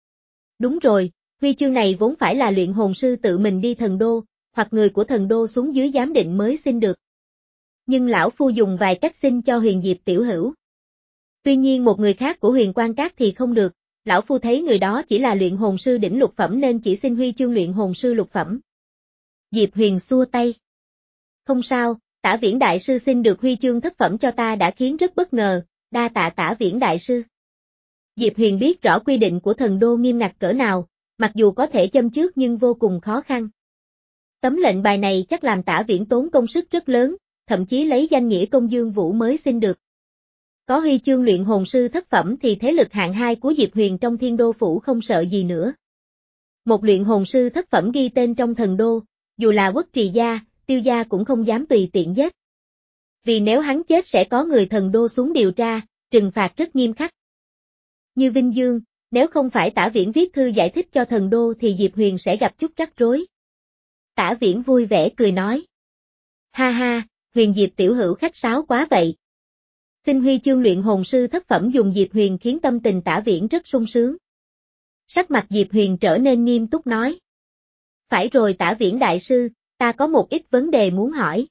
Đúng rồi, huy chương này vốn phải là luyện hồn sư tự mình đi thần đô, hoặc người của thần đô xuống dưới giám định mới xin được. Nhưng lão phu dùng vài cách xin cho Huyền Diệp tiểu hữu. Tuy nhiên một người khác của Huyền Quan Các thì không được, lão phu thấy người đó chỉ là luyện hồn sư đỉnh lục phẩm nên chỉ xin huy chương luyện hồn sư lục phẩm. Diệp Huyền xua tay. Không sao, Tả Viễn đại sư xin được huy chương thất phẩm cho ta đã khiến rất bất ngờ, đa tạ Tả Viễn đại sư. Diệp Huyền biết rõ quy định của thần đô nghiêm ngặt cỡ nào, mặc dù có thể châm chước nhưng vô cùng khó khăn. Tấm lệnh bài này chắc làm Tả Viễn tốn công sức rất lớn, thậm chí lấy danh nghĩa công dương vũ mới xin được. Có huy chương luyện hồn sư thất phẩm thì thế lực hạng hai của Diệp Huyền trong Thiên Đô Phủ không sợ gì nữa. Một luyện hồn sư thất phẩm ghi tên trong thần đô, dù là Quốc Trì gia, Tiêu gia cũng không dám tùy tiện giết. Vì nếu hắn chết sẽ có người thần đô xuống điều tra, trừng phạt rất nghiêm khắc. Như Vinh Dương, nếu không phải Tả Viễn viết thư giải thích cho thần đô thì Diệp Huyền sẽ gặp chút rắc rối. Tả Viễn vui vẻ cười nói. Ha ha, Huyền Diệp tiểu hữu khách sáo quá vậy. Xin huy chương luyện hồn sư thất phẩm dùng Diệp Huyền khiến tâm tình Tả Viễn rất sung sướng. Sắc mặt Diệp Huyền trở nên nghiêm túc nói. Phải rồi Tả Viễn đại sư, ta có một ít vấn đề muốn hỏi.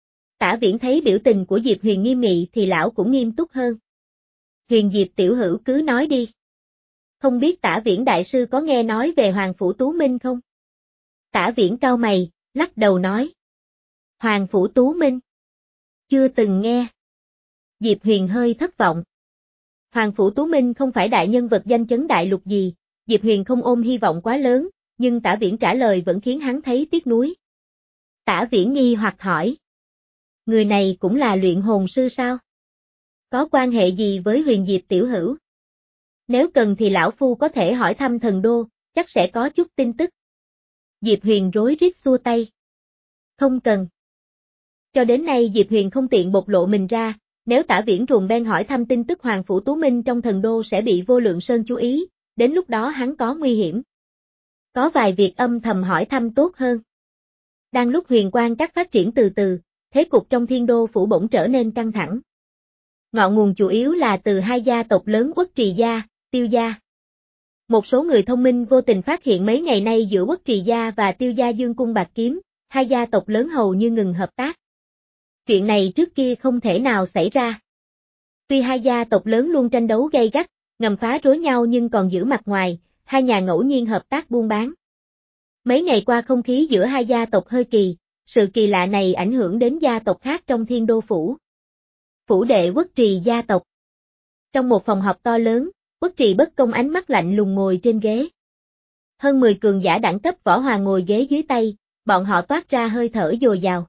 Tả Viễn thấy biểu tình của Diệp Huyền nghiêm nghị thì lão cũng nghiêm túc hơn. Huyền Diệp tiểu hữu cứ nói đi. Không biết Tả Viễn đại sư có nghe nói về Hoàng Phủ Tú Minh không? Tả Viễn cau mày, lắc đầu nói. Hoàng Phủ Tú Minh? Chưa từng nghe. Diệp Huyền hơi thất vọng. Hoàng Phủ Tú Minh không phải đại nhân vật danh chấn đại lục gì, Diệp Huyền không ôm hy vọng quá lớn, nhưng Tả Viễn trả lời vẫn khiến hắn thấy tiếc nuối. Tả Viễn nghi hoặc hỏi. Người này cũng là luyện hồn sư sao? Có quan hệ gì với Huyền Diệp tiểu hữu? Nếu cần thì lão phu có thể hỏi thăm thần đô, chắc sẽ có chút tin tức. Diệp Huyền rối rít xua tay. Không cần. Cho đến nay Diệp Huyền không tiện bộc lộ mình ra, nếu Tả Viễn ruồng ben hỏi thăm tin tức Hoàng Phủ Tú Minh trong thần đô sẽ bị Vô Lượng Sơn chú ý, đến lúc đó hắn có nguy hiểm. Có vài việc âm thầm hỏi thăm tốt hơn. Đang lúc Huyền Quan Các phát triển từ từ, thế cục trong Thiên Đô Phủ bỗng trở nên căng thẳng. Ngọn nguồn chủ yếu là từ hai gia tộc lớn Quốc Trì gia, Tiêu gia. Một số người thông minh vô tình phát hiện mấy ngày nay giữa Quốc Trì gia và Tiêu gia dương cung bạc kiếm, hai gia tộc lớn hầu như ngừng hợp tác. Chuyện này trước kia không thể nào xảy ra. Tuy hai gia tộc lớn luôn tranh đấu gay gắt, ngầm phá rối nhau nhưng còn giữ mặt ngoài, hai nhà ngẫu nhiên hợp tác buôn bán. Mấy ngày qua không khí giữa hai gia tộc hơi kỳ, sự kỳ lạ này ảnh hưởng đến gia tộc khác trong Thiên Đô Phủ. Phủ đệ Quốc Trì gia tộc. Trong một phòng họp to lớn, Quốc Trì Bất Công ánh mắt lạnh lùng ngồi trên ghế. Hơn mười cường giả đẳng cấp võ hoàng ngồi ghế dưới tay, bọn họ toát ra hơi thở dồi dào.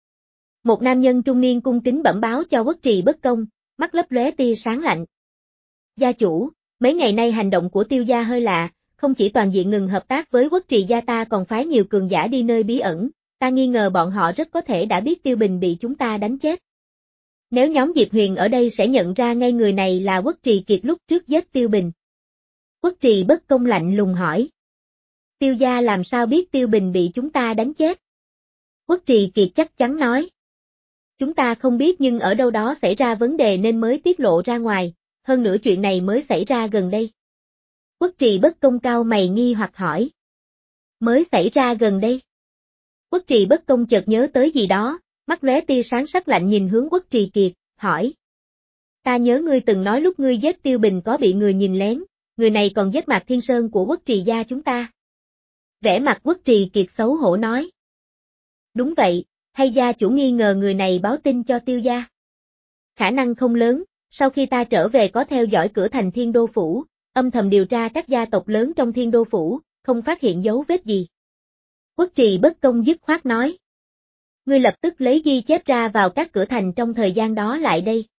Một nam nhân trung niên cung kính bẩm báo cho Quốc Trì Bất Công, mắt lấp lóe tia sáng lạnh. Gia chủ, mấy ngày nay hành động của Tiêu gia hơi lạ, không chỉ toàn diện ngừng hợp tác với Quốc Trì gia ta còn phái nhiều cường giả đi nơi bí ẩn, ta nghi ngờ bọn họ rất có thể đã biết Tiêu Bình bị chúng ta đánh chết. Nếu nhóm Diệp Huyền ở đây sẽ nhận ra ngay người này là Quốc Trì Kiệt lúc trước giết Tiêu Bình. Quốc Trì Bất Công lạnh lùng hỏi. Tiêu gia làm sao biết Tiêu Bình bị chúng ta đánh chết? Quốc Trì Kiệt chắc chắn nói. Chúng ta không biết nhưng ở đâu đó xảy ra vấn đề nên mới tiết lộ ra ngoài, hơn nữa chuyện này mới xảy ra gần đây. Quốc Trì Bất Công cau mày nghi hoặc hỏi. Mới xảy ra gần đây. Quốc Trì Bất Công chợt nhớ tới gì đó, mắt lóe tia sáng sắc lạnh nhìn hướng Quốc Trì Kiệt, hỏi. Ta nhớ ngươi từng nói lúc ngươi giết Tiêu Bình có bị người nhìn lén, người này còn giết Mạc Thiên Sơn của Quốc Trì gia chúng ta. Vẻ mặt Quốc Trì Kiệt xấu hổ nói. Đúng vậy, hay gia chủ nghi ngờ người này báo tin cho Tiêu gia? Khả năng không lớn, sau khi ta trở về có theo dõi cửa thành Thiên Đô Phủ, âm thầm điều tra các gia tộc lớn trong Thiên Đô Phủ, không phát hiện dấu vết gì. Quốc Trì Bất Công dứt khoát nói. Ngươi lập tức lấy ghi chép ra vào các cửa thành trong thời gian đó lại đây.